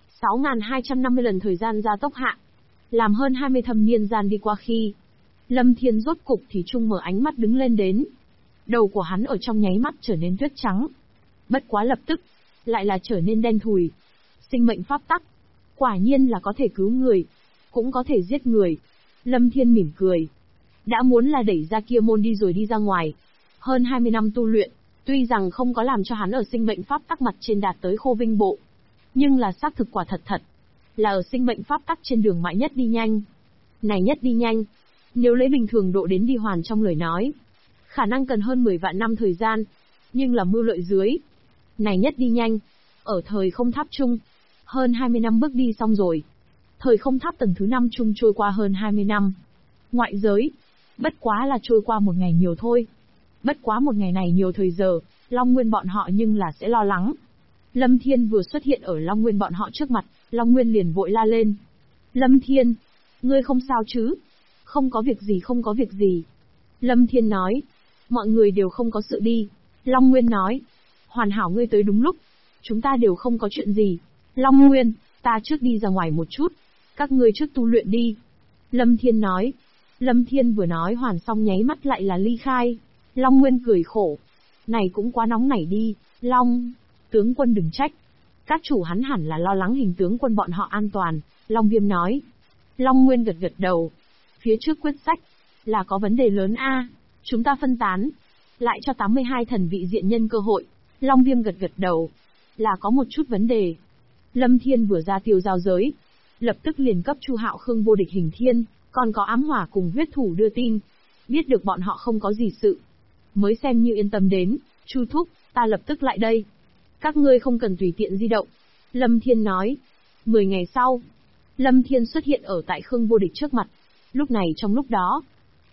6.250 lần thời gian gia tốc hạ, làm hơn 20 thâm niên gian đi qua khi, Lâm Thiên rốt cục thì trung mở ánh mắt đứng lên đến. Đầu của hắn ở trong nháy mắt trở nên tuyết trắng. Bất quá lập tức, lại là trở nên đen thùi. Sinh mệnh pháp tắc, quả nhiên là có thể cứu người, cũng có thể giết người. Lâm Thiên mỉm cười. Đã muốn là đẩy ra kia môn đi rồi đi ra ngoài. Hơn 20 năm tu luyện, tuy rằng không có làm cho hắn ở sinh mệnh pháp tắc mặt trên đạt tới Khô Vinh bộ, nhưng là xác thực quả thật, là ở sinh mệnh pháp tắc trên đường mãi nhất đi nhanh. Này nhất đi nhanh, nếu lấy bình thường độ đến đi hoàn trong lời nói, khả năng cần hơn 10 vạn năm thời gian, nhưng là mưu lợi dưới. Này nhất đi nhanh, ở thời không tháp chung, hơn 20 năm bước đi xong rồi. Thời không tháp tầng thứ 5 chung trôi qua hơn 20 năm. Ngoại giới, bất quá là trôi qua một ngày nhiều thôi. Bất quá một ngày này nhiều thời giờ, Long Nguyên bọn họ nhưng là sẽ lo lắng. Lâm Thiên vừa xuất hiện ở Long Nguyên bọn họ trước mặt, Long Nguyên liền vội la lên. Lâm Thiên, ngươi không sao chứ? Không có việc gì. Lâm Thiên nói, mọi người đều không có sự đi. Long Nguyên nói, hoàn hảo ngươi tới đúng lúc, chúng ta đều không có chuyện gì. Long Nguyên, ta trước đi ra ngoài một chút, các ngươi trước tu luyện đi. Lâm Thiên nói. Lâm Thiên vừa nói hoàn xong nháy mắt lại là ly khai. Long Nguyên cười khổ. Này cũng quá nóng nảy đi, Long tướng quân đừng trách. Các chủ hắn hẳn là lo lắng hình tướng quân bọn họ an toàn, Long Viêm nói. Long Nguyên gật đầu. Phía trước quyết sách, là có vấn đề lớn a. Chúng ta phân tán, lại cho 82 thần vị diện nhân cơ hội. Long Viêm gật đầu. Là có một chút vấn đề. Lâm Thiên vừa ra tiêu giao giới, lập tức liền cấp Chu Hạo Khương vô địch Hình Thiên, còn có ám hỏa cùng huyết thủ đưa tin. Biết được bọn họ không có gì sự, mới xem như yên tâm đến. Chu thúc, ta lập tức lại đây. Các ngươi không cần tùy tiện di động. Lâm Thiên nói. 10 ngày sau, Lâm Thiên xuất hiện ở tại Khương vô địch trước mặt. Lúc này trong lúc đó,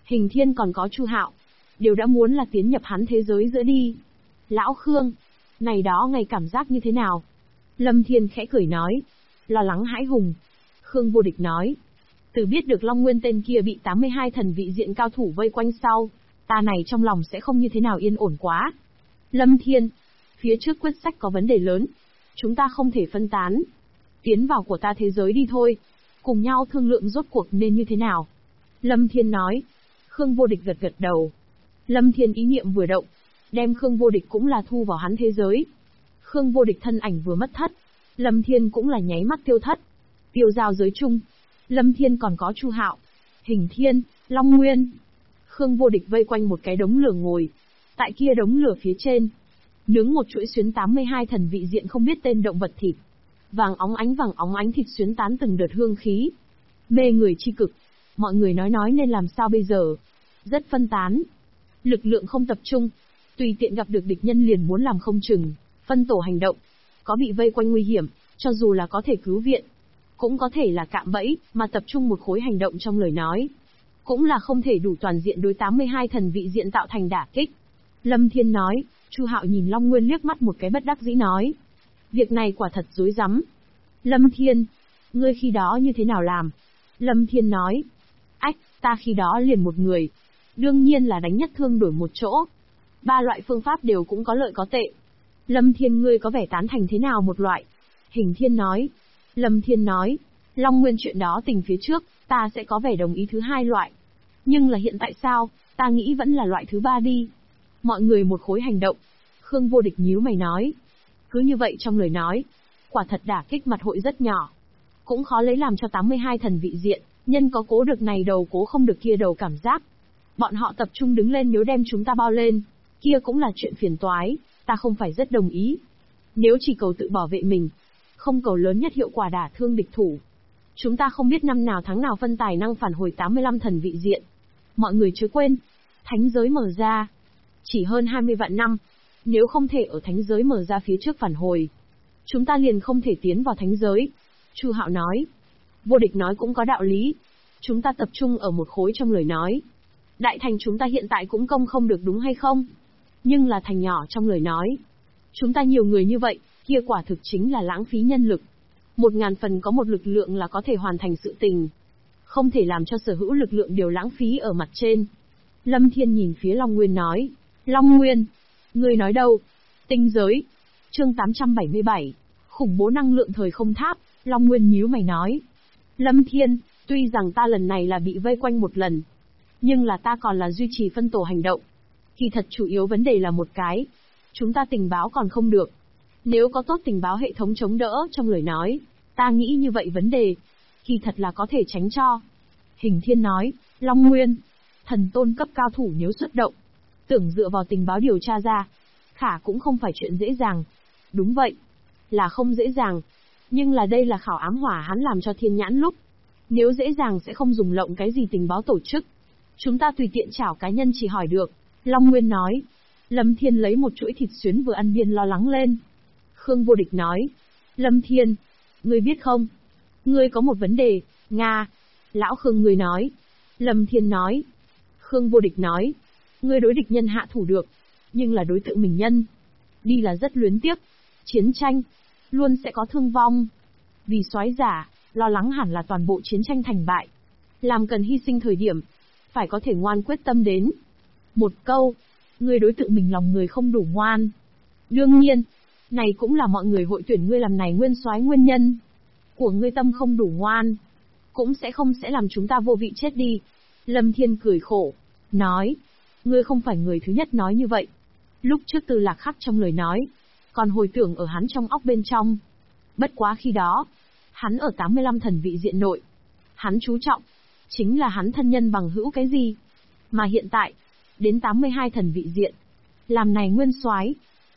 Hình Thiên còn có Chu Hạo, đều đã muốn là tiến nhập hắn thế giới giữa đi. Lão Khương, này đó ngày cảm giác như thế nào? Lâm Thiên khẽ cười nói, lo lắng hãi hùng. Khương Vô Địch nói, từ biết được Long Nguyên tên kia bị 82 thần vị diện cao thủ vây quanh sau, ta này trong lòng sẽ không như thế nào yên ổn quá. Lâm Thiên, phía trước quyết sách có vấn đề lớn, chúng ta không thể phân tán. Tiến vào của ta thế giới đi thôi, cùng nhau thương lượng rốt cuộc nên như thế nào. Lâm Thiên nói. Khương Vô Địch gật gật đầu. Lâm Thiên ý niệm vừa động, đem Khương Vô Địch cũng là thu vào hắn thế giới. Khương Vô Địch thân ảnh vừa mất thất, Lâm Thiên cũng là nháy mắt tiêu thất. Tiêu giao giới chung, Lâm Thiên còn có Chu Hạo, Hình Thiên, Long Nguyên. Khương Vô Địch vây quanh một cái đống lửa ngồi. Tại kia đống lửa phía trên, nướng một chuỗi xuyến 82 thần vị diện không biết tên động vật thịt. Vàng óng ánh thịt xuyến tán từng đợt hương khí. Mê người chi cực. Mọi người nói nên làm sao bây giờ? Rất phân tán. Lực lượng không tập trung. Tùy tiện gặp được địch nhân liền muốn làm không chừng. Phân tổ hành động. Có bị vây quanh nguy hiểm, cho dù là có thể cứu viện. Cũng có thể là cạm bẫy, mà tập trung một khối hành động trong lời nói. Cũng là không thể đủ toàn diện đối 82 thần vị diện tạo thành đả kích. Lâm Thiên nói. Chu Hạo nhìn Long Nguyên liếc mắt một cái bất đắc dĩ nói. Việc này quả thật rối rắm. Lâm Thiên, ngươi khi đó như thế nào làm? Lâm Thiên nói. Ách, ta khi đó liền một người. Đương nhiên là đánh nhất thương đổi một chỗ. Ba loại phương pháp đều cũng có lợi có tệ. Lâm Thiên ngươi có vẻ tán thành thế nào một loại? Hình Thiên nói. Lâm Thiên nói. Long Nguyên chuyện đó tình phía trước, ta sẽ có vẻ đồng ý thứ hai loại. Nhưng là hiện tại sao, ta nghĩ vẫn là loại thứ ba đi. Mọi người một khối hành động. Khương Vô Địch nhíu mày nói. Cứ như vậy trong lời nói, quả thật đả kích mặt hội rất nhỏ. Cũng khó lấy làm cho 82 thần vị diện, nhân có cố được này đầu cố không được kia đầu cảm giác. Bọn họ tập trung đứng lên nếu đem chúng ta bao lên, kia cũng là chuyện phiền toái, ta không phải rất đồng ý. Nếu chỉ cầu tự bảo vệ mình, không cầu lớn nhất hiệu quả đả thương địch thủ. Chúng ta không biết năm nào tháng nào phân tài năng phản hồi 85 thần vị diện. Mọi người chớ quên, thánh giới mở ra. Chỉ hơn 20 vạn năm, nếu không thể ở thánh giới mở ra phía trước phản hồi, chúng ta liền không thể tiến vào thánh giới. Chu Hạo nói. Vô Địch nói cũng có đạo lý. Chúng ta tập trung ở một khối trong lời nói. Đại thành chúng ta hiện tại cũng công không được đúng hay không? Nhưng là thành nhỏ trong lời nói. Chúng ta nhiều người như vậy, kia quả thực chính là lãng phí nhân lực. 1000 phần có một lực lượng là có thể hoàn thành sự tình. Không thể làm cho sở hữu lực lượng đều lãng phí ở mặt trên. Lâm Thiên nhìn phía Long Nguyên nói. Long Nguyên, ngươi nói đâu? Tinh giới. Chương 877. Khủng bố năng lượng thời không tháp. Long Nguyên nhíu mày nói. Lâm Thiên, tuy rằng ta lần này là bị vây quanh một lần, nhưng là ta còn là duy trì phân tổ hành động. Kỳ thật chủ yếu vấn đề là một cái. Chúng ta tình báo còn không được. Nếu có tốt tình báo hệ thống chống đỡ trong lời nói, ta nghĩ như vậy vấn đề, kỳ thật là có thể tránh cho. Hình Thiên nói, Long Nguyên, thần tôn cấp cao thủ nếu xuất động, tưởng dựa vào tình báo điều tra ra, khả cũng không phải chuyện dễ dàng. Đúng vậy, là không dễ dàng. Nhưng là đây là khảo ám hỏa hắn làm cho Thiên Nhãn lúc. Nếu dễ dàng sẽ không dùng lộng cái gì tình báo tổ chức. Chúng ta tùy tiện chảo cá nhân chỉ hỏi được. Long Nguyên nói. Lâm Thiên lấy một chuỗi thịt xuyến vừa ăn biên lo lắng lên. Khương Vô Địch nói. Lâm Thiên, ngươi biết không? Ngươi có một vấn đề, Nga. Lão Khương ngươi nói. Lâm Thiên nói. Khương Vô Địch nói. Ngươi đối địch nhân hạ thủ được, nhưng là đối tượng mình nhân. Đi là rất luyến tiếc. Chiến tranh, luôn sẽ có thương vong. Vì soái giả, lo lắng hẳn là toàn bộ chiến tranh thành bại. Làm cần hy sinh thời điểm, phải có thể ngoan quyết tâm đến. Một câu, ngươi đối tượng mình lòng người không đủ ngoan. Đương nhiên, này cũng là mọi người hội tuyển ngươi làm này nguyên soái nguyên nhân. Của ngươi tâm không đủ ngoan, cũng sẽ làm chúng ta vô vị chết đi. Lâm Thiên cười khổ, nói, ngươi không phải người thứ nhất nói như vậy. Lúc trước Từ Lạc khắc trong lời nói, còn hồi tưởng ở hắn trong óc bên trong. Bất quá khi đó, hắn ở 85 thần vị diện nội. Hắn chú trọng, chính là hắn thân nhân bằng hữu cái gì. Mà hiện tại, đến 82 thần vị diện. Làm này nguyên soái,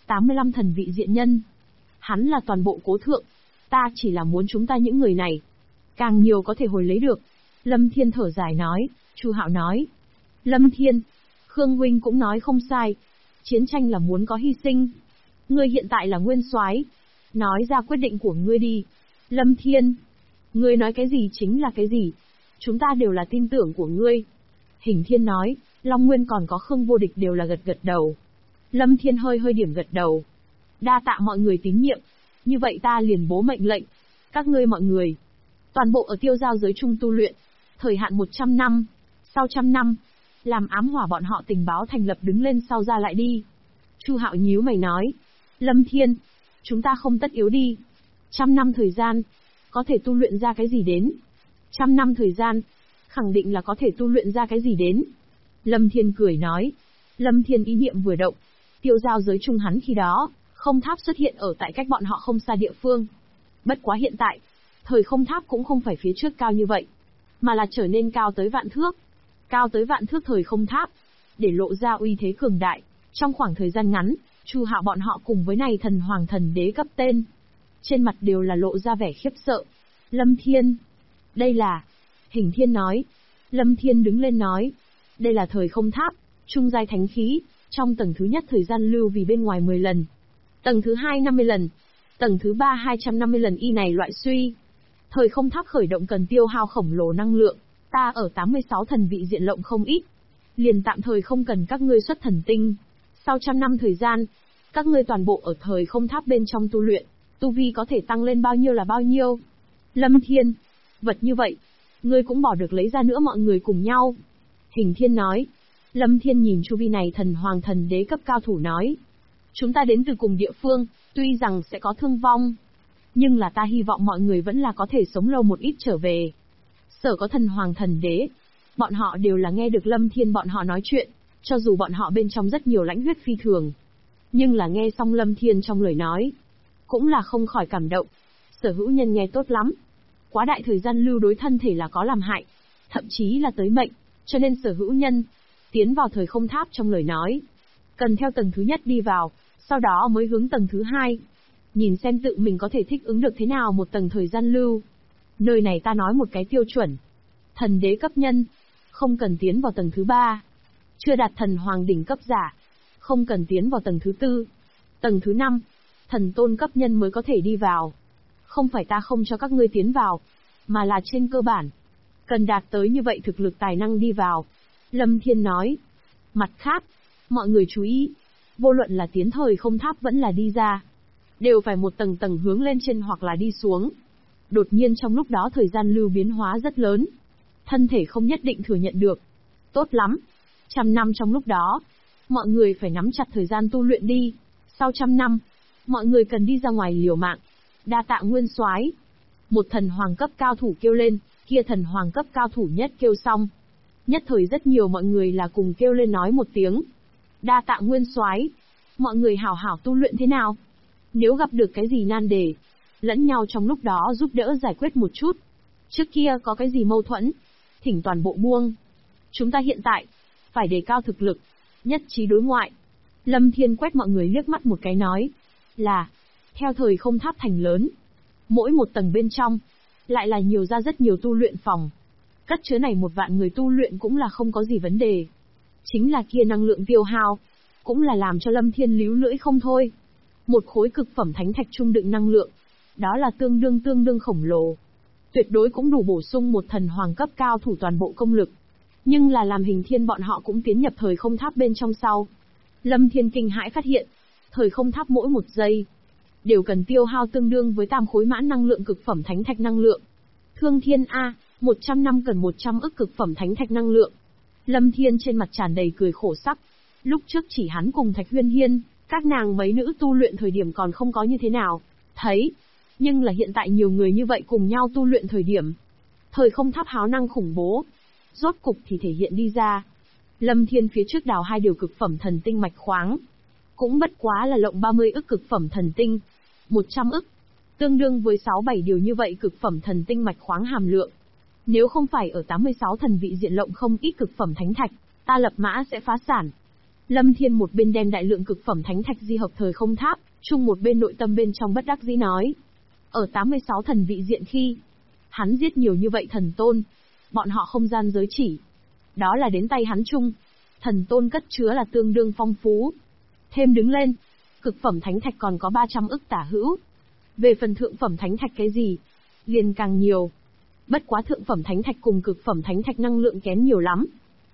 85 thần vị diện nhân. Hắn là toàn bộ cố thượng. Ta chỉ là muốn chúng ta những người này, càng nhiều có thể hồi lấy được. Lâm Thiên thở dài nói. Chu Hạo nói. Lâm Thiên, Khương huynh cũng nói không sai. Chiến tranh là muốn có hy sinh. Ngươi hiện tại là nguyên soái, nói ra quyết định của ngươi đi. Lâm Thiên, ngươi nói cái gì chính là cái gì. Chúng ta đều là tin tưởng của ngươi. Hình Thiên nói, Long Nguyên còn có Khương Vô Địch đều là gật gật đầu. Lâm Thiên hơi hơi điểm gật đầu. Đa tạ mọi người tín nhiệm. Như vậy ta liền bố mệnh lệnh. Các ngươi mọi người, toàn bộ ở tiêu giao giới chung tu luyện. Thời hạn 100 năm. Sau 100 năm, làm ám hỏa bọn họ tình báo thành lập đứng lên sau ra lại đi. Chu Hạo nhíu mày nói. Lâm Thiên, chúng ta không tất yếu đi. 100 năm thời gian, có thể tu luyện ra cái gì đến? 100 năm thời gian, khẳng định là có thể tu luyện ra cái gì đến. Lâm Thiên cười nói. Lâm Thiên ý niệm vừa động, tiêu giao giới chung hắn khi đó, không tháp xuất hiện ở tại cách bọn họ không xa địa phương. Bất quá hiện tại, thời không tháp cũng không phải phía trước cao như vậy, mà là trở nên cao tới vạn thước. Cao tới vạn thước thời không tháp, để lộ ra uy thế cường đại. Trong khoảng thời gian ngắn, Chu Hạo bọn họ cùng với này thần hoàng thần đế cấp tên, trên mặt đều là lộ ra vẻ khiếp sợ. Lâm Thiên, đây là... Hình Thiên nói. Lâm Thiên đứng lên nói. Đây là thời không tháp, trung giai thánh khí, trong tầng thứ nhất thời gian lưu vì bên ngoài 10 lần. Tầng thứ 2 50 lần. Tầng thứ 3 250 lần y này loại suy. Thời không tháp khởi động cần tiêu hao khổng lồ năng lượng, ta ở 86 thần vị diện lộng không ít. Liền tạm thời không cần các ngươi xuất thần tinh. Sau 100 năm thời gian, các ngươi toàn bộ ở thời không tháp bên trong tu luyện, tu vi có thể tăng lên bao nhiêu là bao nhiêu. Lâm Thiên, vật như vậy, ngươi cũng bỏ được lấy ra nữa mọi người cùng nhau. Hình Thiên nói. Lâm Thiên nhìn chu vi này thần hoàng thần đế cấp cao thủ nói. Chúng ta đến từ cùng địa phương, tuy rằng sẽ có thương vong, nhưng là ta hy vọng mọi người vẫn là có thể sống lâu một ít trở về. Sở có thần hoàng thần đế, bọn họ đều là nghe được Lâm Thiên bọn họ nói chuyện, cho dù bọn họ bên trong rất nhiều lãnh huyết phi thường. Nhưng là nghe xong Lâm Thiên trong lời nói, cũng là không khỏi cảm động. Sở hữu nhân nghe tốt lắm. Quá đại thời gian lưu đối thân thể là có làm hại, thậm chí là tới mệnh, cho nên sở hữu nhân tiến vào thời không tháp trong lời nói, cần theo tầng thứ nhất đi vào, sau đó mới hướng tầng thứ 2. Nhìn xem tự mình có thể thích ứng được thế nào một tầng thời gian lưu. Nơi này ta nói một cái tiêu chuẩn. Thần đế cấp nhân, không cần tiến vào tầng thứ 3. Chưa đạt thần hoàng đỉnh cấp giả, không cần tiến vào tầng thứ 4. Tầng thứ 5, thần tôn cấp nhân mới có thể đi vào. Không phải ta không cho các ngươi tiến vào, mà là trên cơ bản, cần đạt tới như vậy thực lực tài năng đi vào. Lâm Thiên nói. Mặt khác, mọi người chú ý, vô luận là tiến thời không tháp vẫn là đi ra, đều phải một tầng tầng hướng lên trên hoặc là đi xuống. Đột nhiên trong lúc đó thời gian lưu biến hóa rất lớn, thân thể không nhất định thừa nhận được. Tốt lắm, 100 năm trong lúc đó, mọi người phải nắm chặt thời gian tu luyện đi. Sau 100 năm, mọi người cần đi ra ngoài liều mạng. Đa tạ Nguyên Soái. Một thần hoàng cấp cao thủ kêu lên, kia thần hoàng cấp cao thủ nhất kêu xong. Nhất thời rất nhiều mọi người là cùng kêu lên nói một tiếng. Đa tạ Nguyên Soái. Mọi người hảo hảo tu luyện thế nào? Nếu gặp được cái gì nan đề, lẫn nhau trong lúc đó giúp đỡ giải quyết một chút. Trước kia có cái gì mâu thuẫn, thỉnh toàn bộ buông. Chúng ta hiện tại, phải đề cao thực lực, nhất trí đối ngoại. Lâm Thiên quét mọi người liếc mắt một cái nói, là, theo thời không tháp thành lớn, mỗi một tầng bên trong, lại là nhiều ra rất nhiều tu luyện phòng. Cất chứa này 1 vạn người tu luyện cũng là không có gì vấn đề. Chính là kia năng lượng tiêu hao, cũng là làm cho Lâm Thiên líu lưỡi không thôi. Một khối cực phẩm thánh thạch trung đựng năng lượng, đó là tương đương khổng lồ. Tuyệt đối cũng đủ bổ sung một thần hoàng cấp cao thủ toàn bộ công lực. Nhưng là làm Hình Thiên bọn họ cũng tiến nhập thời không tháp bên trong sau. Lâm Thiên kinh hãi phát hiện, thời không tháp mỗi 1 giây, đều cần tiêu hao tương đương với tam khối mãn năng lượng cực phẩm thánh thạch năng lượng. Thương Thiên A, 100 năm cần 100 ức cực phẩm thánh thạch năng lượng. Lâm Thiên trên mặt tràn đầy cười khổ sắc. Lúc trước chỉ hắn cùng Thạch Huyên Hiên, các nàng mấy nữ tu luyện thời điểm còn không có như thế nào, thấy. Nhưng là hiện tại nhiều người như vậy cùng nhau tu luyện thời điểm. Thời không tháp háo năng khủng bố. Rốt cục thì thể hiện đi ra. Lâm Thiên phía trước đào 2 điều cực phẩm thần tinh mạch khoáng. Cũng bất quá là lộng 30 ức cực phẩm thần tinh. 100 ức. Tương đương với 6-7 điều như vậy cực phẩm thần tinh mạch khoáng hàm lượng. Nếu không phải ở 86 thần vị diện lộng không ít cực phẩm thánh thạch, ta lập mã sẽ phá sản. Lâm Thiên một bên đem đại lượng cực phẩm thánh thạch di hợp thời không tháp, chung một bên nội tâm bên trong bất đắc dĩ nói. Ở 86 thần vị diện khi, hắn giết nhiều như vậy thần tôn, bọn họ không gian giới chỉ. Đó là đến tay hắn chung, thần tôn cất chứa là tương đương phong phú. Thêm đứng lên, cực phẩm thánh thạch còn có 300 ức tả hữu. Về phần thượng phẩm thánh thạch cái gì, liền càng nhiều. Bất quá thượng phẩm thánh thạch cùng cực phẩm thánh thạch năng lượng kém nhiều lắm.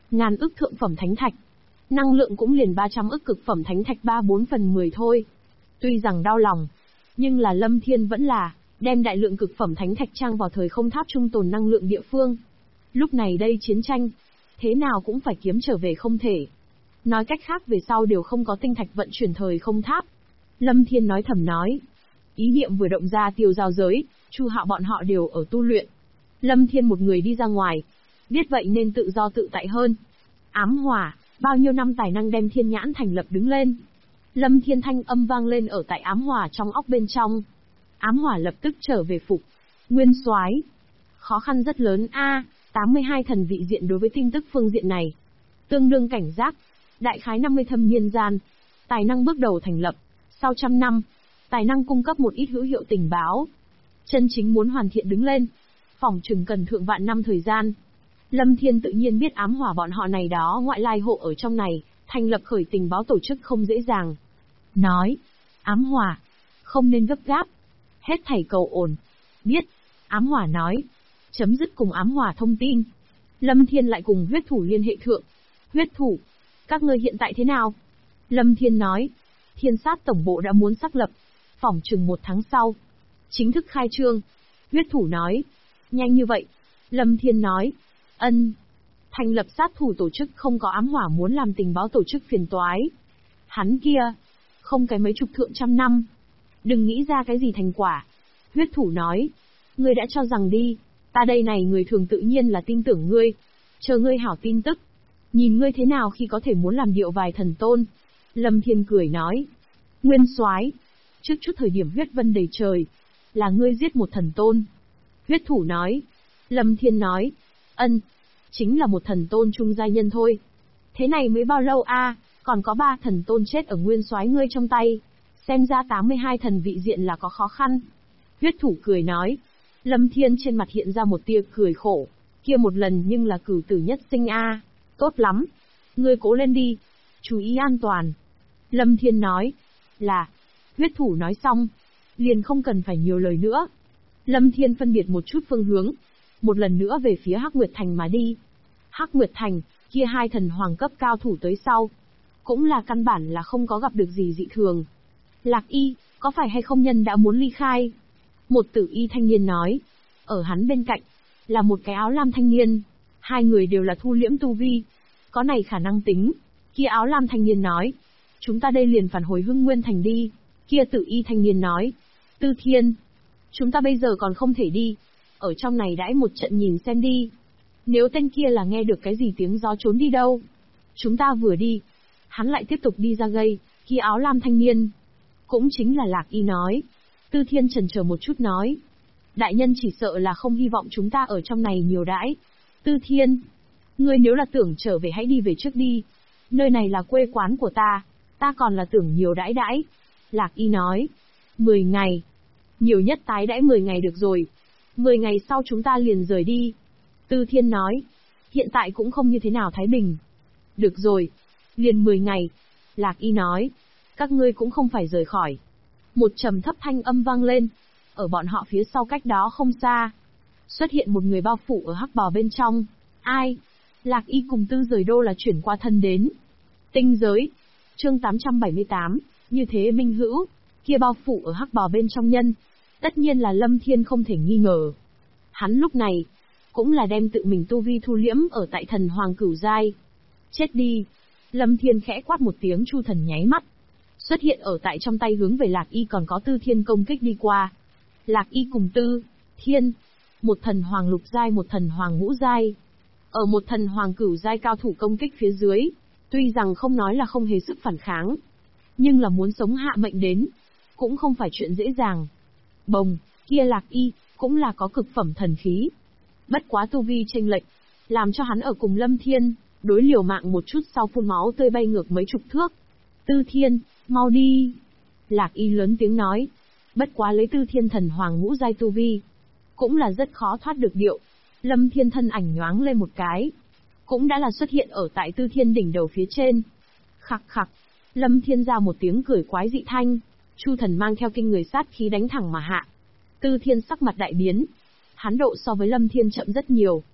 ngàn ức thượng phẩm thánh thạch. Năng lượng cũng liền 300 ức cực phẩm thánh thạch 3/4/10 thôi. Tuy rằng đau lòng, nhưng là Lâm Thiên vẫn là đem đại lượng cực phẩm thánh thạch trang vào thời không tháp trung tồn năng lượng địa phương. Lúc này đây chiến tranh, thế nào cũng phải kiếm trở về không thể. Nói cách khác về sau đều không có tinh thạch vận chuyển thời không tháp. Lâm Thiên nói thầm nói. Ý niệm vừa động ra tiêu giao giới, Chu Hạo bọn họ đều ở tu luyện. Lâm Thiên một người đi ra ngoài, biết vậy nên tự do tự tại hơn. Ám hỏa, bao nhiêu năm tài năng đem thiên nhãn thành lập đứng lên. Lâm Thiên thanh âm vang lên ở tại ám hỏa trong óc bên trong. Ám hỏa lập tức trở về phục. Nguyên soái, khó khăn rất lớn a. 82 thần vị diện đối với tin tức phương diện này tương đương cảnh giác. Đại khái 50 thâm niên gian, tài năng bước đầu thành lập. Sau 100 năm, tài năng cung cấp một ít hữu hiệu tình báo. Chân chính muốn hoàn thiện đứng lên, phỏng chừng cần thượng vạn năm thời gian. Lâm Thiên tự nhiên biết ám hỏa bọn họ này đó ngoại lai hộ ở trong này, thành lập khởi tình báo tổ chức không dễ dàng. Nói, ám hỏa, không nên gấp gáp. Hết thảy cầu ổn. Biết, ám hỏa nói. Chấm dứt cùng ám hỏa thông tin. Lâm Thiên lại cùng huyết thủ liên hệ thượng. Huyết thủ, các ngươi hiện tại thế nào? Lâm Thiên nói, thiên sát tổng bộ đã muốn xác lập, phỏng chừng 1 tháng sau. Chính thức khai trương. Huyết thủ nói, nhanh như vậy. Lâm Thiên nói, ân. Thành lập sát thủ tổ chức không có ám hỏa muốn làm tình báo tổ chức phiền toái. Hắn kia, không cái mấy chục thượng trăm năm. Đừng nghĩ ra cái gì thành quả. Huyết thủ nói, ngươi đã cho rằng đi, ta đây này người thường tự nhiên là tin tưởng ngươi. Chờ ngươi hảo tin tức. Nhìn ngươi thế nào khi có thể muốn làm điệu vài thần tôn. Lâm Thiên cười nói, nguyên soái, trước chút thời điểm huyết vân đầy trời, là ngươi giết một thần tôn. Huyết thủ nói, Lâm Thiên nói, ân, chính là một thần tôn trung gia nhân thôi. Thế này mới bao lâu a, còn có 3 thần tôn chết ở nguyên soái ngươi trong tay. Xem ra 82 thần vị diện là có khó khăn. Huyết thủ cười nói. Lâm Thiên trên mặt hiện ra một tia cười khổ. Kia một lần nhưng là cửu tử nhất sinh a. Tốt lắm. Ngươi cố lên đi. Chú ý an toàn. Lâm Thiên nói. Là. Huyết thủ nói xong. Liền không cần phải nhiều lời nữa. Lâm Thiên phân biệt một chút phương hướng. Một lần nữa về phía Hắc Nguyệt Thành mà đi. Hắc Nguyệt Thành, kia 2 thần hoàng cấp cao thủ tới sau. Cũng là căn bản là không có gặp được gì dị thường. Lạc Y, có phải hay không nhân đã muốn ly khai? Một tử y thanh niên nói. Ở hắn bên cạnh, là một cái áo lam thanh niên. 2 người đều là thu liễm tu vi. Có này khả năng tính. Kia áo lam thanh niên nói. Chúng ta đây liền phản hồi Hưng Nguyên Thành đi. Kia tử y thanh niên nói. Tư Thiên, chúng ta bây giờ còn không thể đi. Ở trong này đãi một trận nhìn xem đi. Nếu tên kia là nghe được cái gì tiếng gió trốn đi đâu. Chúng ta vừa đi. Hắn lại tiếp tục đi ra gây. Kia áo lam thanh niên. Cũng chính là Lạc Y nói. Tư Thiên chần chờ một chút nói. Đại nhân chỉ sợ là không hy vọng chúng ta ở trong này nhiều đãi. Tư Thiên, ngươi nếu là tưởng trở về hãy đi về trước đi. Nơi này là quê quán của ta còn là tưởng nhiều đãi đãi. Lạc Y nói. 10 ngày. Nhiều nhất tái đãi 10 ngày được rồi. 10 ngày sau chúng ta liền rời đi. Tư Thiên nói. Hiện tại cũng không như thế nào thái bình. Được rồi. Liền 10 ngày. Lạc Y nói. Các ngươi cũng không phải rời khỏi. Một trầm thấp thanh âm vang lên. Ở bọn họ phía sau cách đó không xa. Xuất hiện một người bao phủ ở hắc bào bên trong. Ai? Lạc Y cùng Tư rời đô là chuyển qua thân đến. Tinh giới. Chương 878. Như thế minh hữu. Kia bao phủ ở hắc bào bên trong nhân. Tất nhiên là Lâm Thiên không thể nghi ngờ. Hắn lúc này, cũng là đem tự mình tu vi thu liễm ở tại thần hoàng cửu giai. Chết đi. Lâm Thiên khẽ quát một tiếng, Chu thần nháy mắt. Xuất hiện ở tại trong tay hướng về Lạc Y còn có Tư Thiên công kích đi qua. Lạc Y cùng Tư Thiên, một thần hoàng lục giai một thần hoàng ngũ giai. Ở một thần hoàng cửu giai cao thủ công kích phía dưới, tuy rằng không nói là không hề sức phản kháng, nhưng là muốn sống hạ mệnh đến, cũng không phải chuyện dễ dàng. Bồng, kia Lạc Y, cũng là có cực phẩm thần khí. Bất quá tu vi chênh lệch, làm cho hắn ở cùng Lâm Thiên, đối liều mạng một chút sau phun máu tươi bay ngược mấy chục thước. Tư Thiên, mau đi. Lạc Y lớn tiếng nói. Bất quá lấy Tư Thiên thần hoàng ngũ giai tu vi, cũng là rất khó thoát được điệu. Lâm Thiên thân ảnh nhoáng lên một cái, cũng đã là xuất hiện ở tại Tư Thiên đỉnh đầu phía trên. Khặc khặc, Lâm Thiên ra một tiếng cười quái dị thanh, Chu thần mang theo kinh người sát khí đánh thẳng mà hạ. Tư Thiên sắc mặt đại biến, hắn độ so với Lâm Thiên chậm rất nhiều.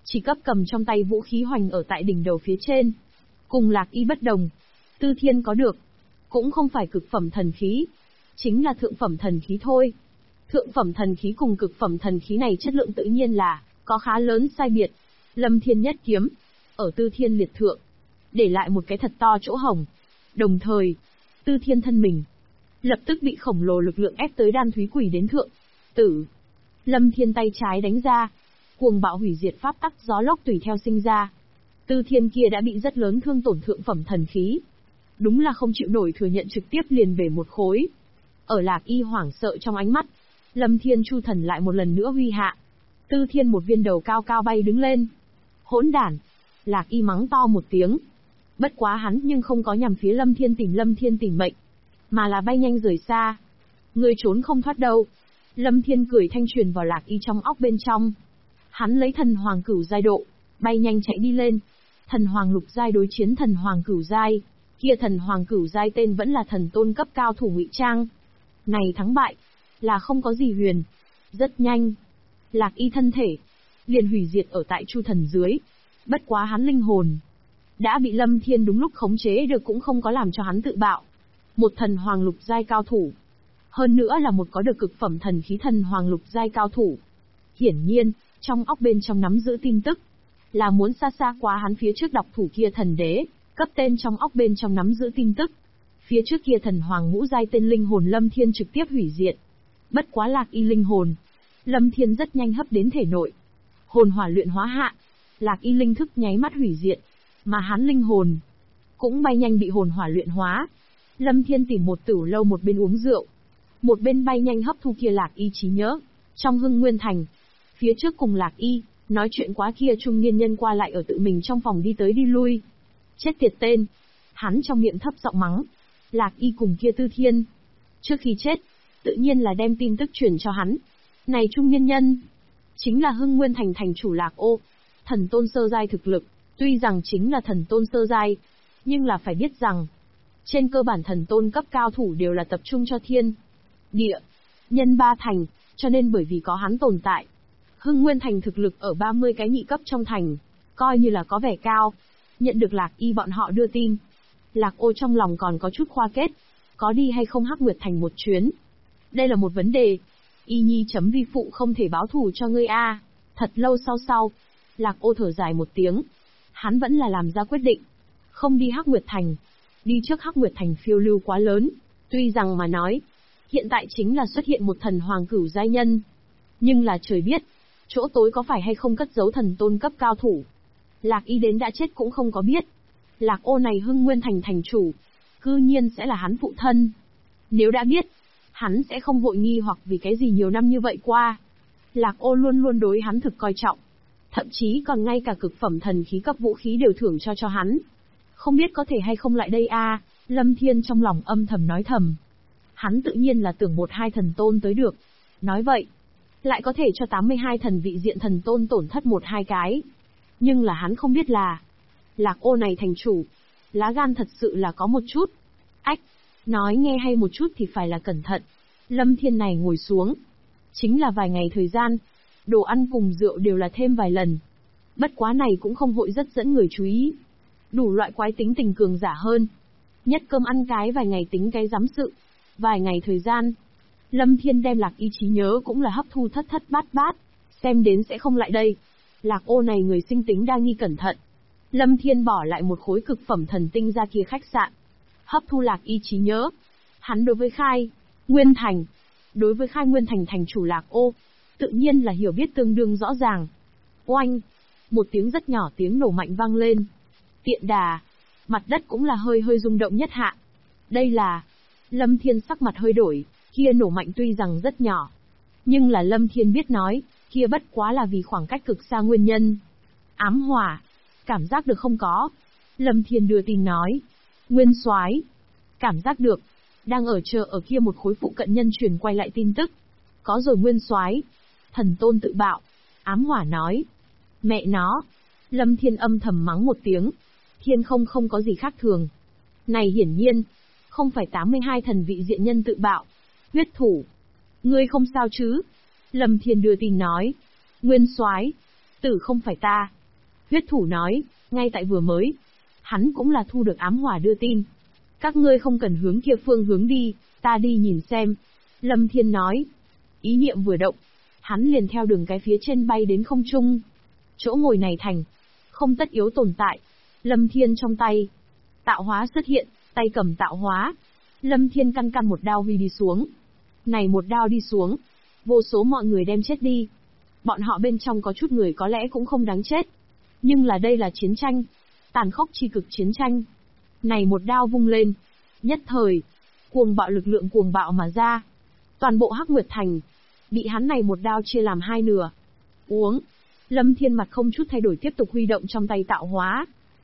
chỉ cấp cầm trong tay vũ khí hoành ở tại đỉnh đầu phía trên. Cùng Lạc Y bất đồng, Tư Thiên có được, cũng không phải cực phẩm thần khí, chính là thượng phẩm thần khí thôi. Thượng phẩm thần khí cùng cực phẩm thần khí này chất lượng tự nhiên là có khá lớn sai biệt. Lâm Thiên nhất kiếm, ở Tư Thiên liệt thượng, để lại một cái thật to chỗ hổng. Đồng thời, Tư Thiên thân mình lập tức bị khổng lồ lực lượng ép tới đan thúy quỷ đến thượng tử. Lâm Thiên tay trái đánh ra, cuồng bạo hủy diệt pháp tắc gió lốc tùy theo sinh ra. Tư Thiên kia đã bị rất lớn thương tổn thượng phẩm thần khí, đúng là không chịu nổi thừa nhận trực tiếp liền bể một khối. Ở Lạc Y hoảng sợ trong ánh mắt, Lâm Thiên Chu thần lại một lần nữa huy hạ. Tư Thiên một viên đầu cao cao bay đứng lên. Hỗn đản! Lạc Y mắng to một tiếng. Bất quá hắn nhưng không có nhằm phía Lâm Thiên tìm mệnh, mà là bay nhanh rời xa. Ngươi trốn không thoát đâu. Lâm Thiên cười thanh truyền vào Lạc Y trong óc bên trong. Hắn lấy thần hoàng cửu giai độ, bay nhanh chạy đi lên. Thần hoàng lục giai đối chiến thần hoàng cửu giai, kia thần hoàng cửu giai tên vẫn là thần tôn cấp cao thủ ngụy trang. Này thắng bại, là không có gì huyền. Rất nhanh, Lạc Y thân thể liền hủy diệt ở tại Chu thần dưới. Bất quá hắn linh hồn đã bị Lâm Thiên đúng lúc khống chế được, cũng không có làm cho hắn tự bạo. Một thần hoàng lục giai cao thủ, hơn nữa là một có được cực phẩm thần khí thần hoàng lục giai cao thủ. Hiển nhiên, trong óc bên trong nắm giữ tin tức, là muốn xa xa quá hắn phía trước đọc thủ kia thần đế, cấp tên trong óc bên trong nắm giữ tin tức. Phía trước kia thần hoàng ngũ giai tên linh hồn Lâm Thiên trực tiếp hủy diệt. Bất quá Lạc Y linh hồn, Lâm Thiên rất nhanh hấp đến thể nội. Hồn hỏa luyện hóa hạ, Lạc Y linh thức nháy mắt hủy diệt, mà hắn linh hồn cũng bay nhanh bị hồn hỏa luyện hóa. Lâm Thiên tìm một tửu lâu, một bên uống rượu, một bên bay nhanh hấp thu kia Lạc Y trí nhớ. Trong Hưng Nguyên Thành, phía trước cùng Lạc Y nói chuyện quá kia trung niên nhân qua lại ở tự mình trong phòng đi tới đi lui. Chết tiệt tên! Hắn trong miệng thấp giọng mắng Lạc Y cùng kia Tư Thiên. Trước khi chết, tự nhiên là đem tin tức truyền cho hắn. Này trung niên nhân, chính là Hưng Nguyên Thành thành chủ Lạc Ô, thần tôn sơ giai thực lực. Tuy rằng chính là thần tôn sơ giai, nhưng là phải biết rằng, trên cơ bản thần tôn cấp cao thủ đều là tập trung cho thiên, địa, nhân ba thành, cho nên bởi vì có hắn tồn tại, Hưng Nguyên Thành thực lực ở 30 cái nhị cấp trong thành, coi như là có vẻ cao. Nhận được Lạc Y bọn họ đưa tin, Lạc Ô trong lòng còn có chút khoa kết, có đi hay không Hắc Nguyệt Thành một chuyến. Đây là một vấn đề. Y nhi chấm vi phụ không thể báo thù cho ngươi a. Thật lâu sau, Lạc Ô thở dài một tiếng. Hắn vẫn là làm ra quyết định, không đi Hắc Nguyệt Thành. Đi trước Hắc Nguyệt Thành phiêu lưu quá lớn. Tuy rằng mà nói, hiện tại chính là xuất hiện một thần hoàng cửu giai nhân, nhưng là trời biết, chỗ tối có phải hay không cất giấu thần tôn cấp cao thủ. Lạc Y đến đã chết cũng không có biết. Lạc Ô này Hưng Nguyên Thành thành chủ, cư nhiên sẽ là hắn phụ thân. Nếu đã biết, hắn sẽ không vội nghi hoặc vì cái gì nhiều năm như vậy qua. Lạc Ô luôn luôn đối hắn thực coi trọng. Thậm chí còn ngay cả cực phẩm thần khí cấp vũ khí đều thưởng cho hắn. Không biết có thể hay không lại đây a? Lâm Thiên trong lòng âm thầm nói thầm. Hắn tự nhiên là tưởng 1-2 thần tôn tới được. Nói vậy, lại có thể cho 82 thần vị diện thần tôn tổn thất 1-2 cái. Nhưng là hắn không biết là, Lạc Ô này thành chủ, lá gan thật sự là có một chút. Ách, nói nghe hay một chút thì phải là cẩn thận. Lâm Thiên này ngồi xuống, chính là vài ngày thời gian, đồ ăn cùng rượu đều là thêm vài lần. Bất quá này cũng không vội rất dẫn người chú ý. Đủ loại quái tính tình cường giả hơn. Nhất cơm ăn cái vài ngày tính cái giám sự. Vài ngày thời gian, Lâm Thiên đem Lạc Y trí nhớ cũng là hấp thu thất bát, xem đến sẽ không lại đây. Lạc Ô này người sinh tính đa nghi cẩn thận. Lâm Thiên bỏ lại một khối cực phẩm thần tinh ra kia khách sạn, hấp thu Lạc Y trí nhớ. Hắn đối với Khai Nguyên Thành, đối với Khai Nguyên Thành thành chủ Lạc Ô, tự nhiên là hiểu biết tương đương rõ ràng. Oanh! Một tiếng rất nhỏ tiếng nổ mạnh vang lên. Tiện đà, mặt đất cũng là hơi rung động nhất hạ. Đây là... Lâm Thiên sắc mặt hơi đổi, kia nổ mạnh tuy rằng rất nhỏ, nhưng là Lâm Thiên biết nói, kia bất quá là vì khoảng cách cực xa nguyên nhân. Ám hỏa, cảm giác được không có? Lâm Thiên đưa tin nói. Nguyên Soái, cảm giác được, đang ở chờ ở kia một khối phụ cận nhân truyền quay lại tin tức. Có rồi Nguyên Soái. Thần tôn tự bạo. Ám hỏa nói. Mẹ nó. Lâm Thiên âm thầm mắng một tiếng. Thiên không có gì khác thường. Này hiển nhiên, không phải 82 thần vị diện nhân tự bạo. Huyết thủ. Ngươi không sao chứ? Lâm Thiên đưa tin nói. Nguyên Soái, Tử không phải ta. Huyết thủ nói, ngay tại vừa mới. Hắn cũng là thu được ám hỏa đưa tin. Các ngươi không cần hướng kia phương hướng đi, ta đi nhìn xem. Lâm Thiên nói. Ý niệm vừa động, hắn liền theo đường cái phía trên bay đến không trung. Chỗ ngồi này thành, không tất yếu tồn tại. Lâm Thiên trong tay. Tạo hóa xuất hiện, tay cầm tạo hóa. Lâm Thiên căn một đao huy đi xuống. Này một đao đi xuống, vô số mọi người đem chết đi. Bọn họ bên trong có chút người có lẽ cũng không đáng chết. Nhưng là đây là chiến tranh. Tàn khốc chi cực chiến tranh. Này một đao vung lên. Nhất thời, cuồng bạo lực lượng cuồng bạo mà ra. Toàn bộ Hắc Nguyệt Thành, bị hắn này một đao chia làm hai nửa. Uống. Lâm Thiên mặt không chút thay đổi tiếp tục huy động trong tay tạo hóa.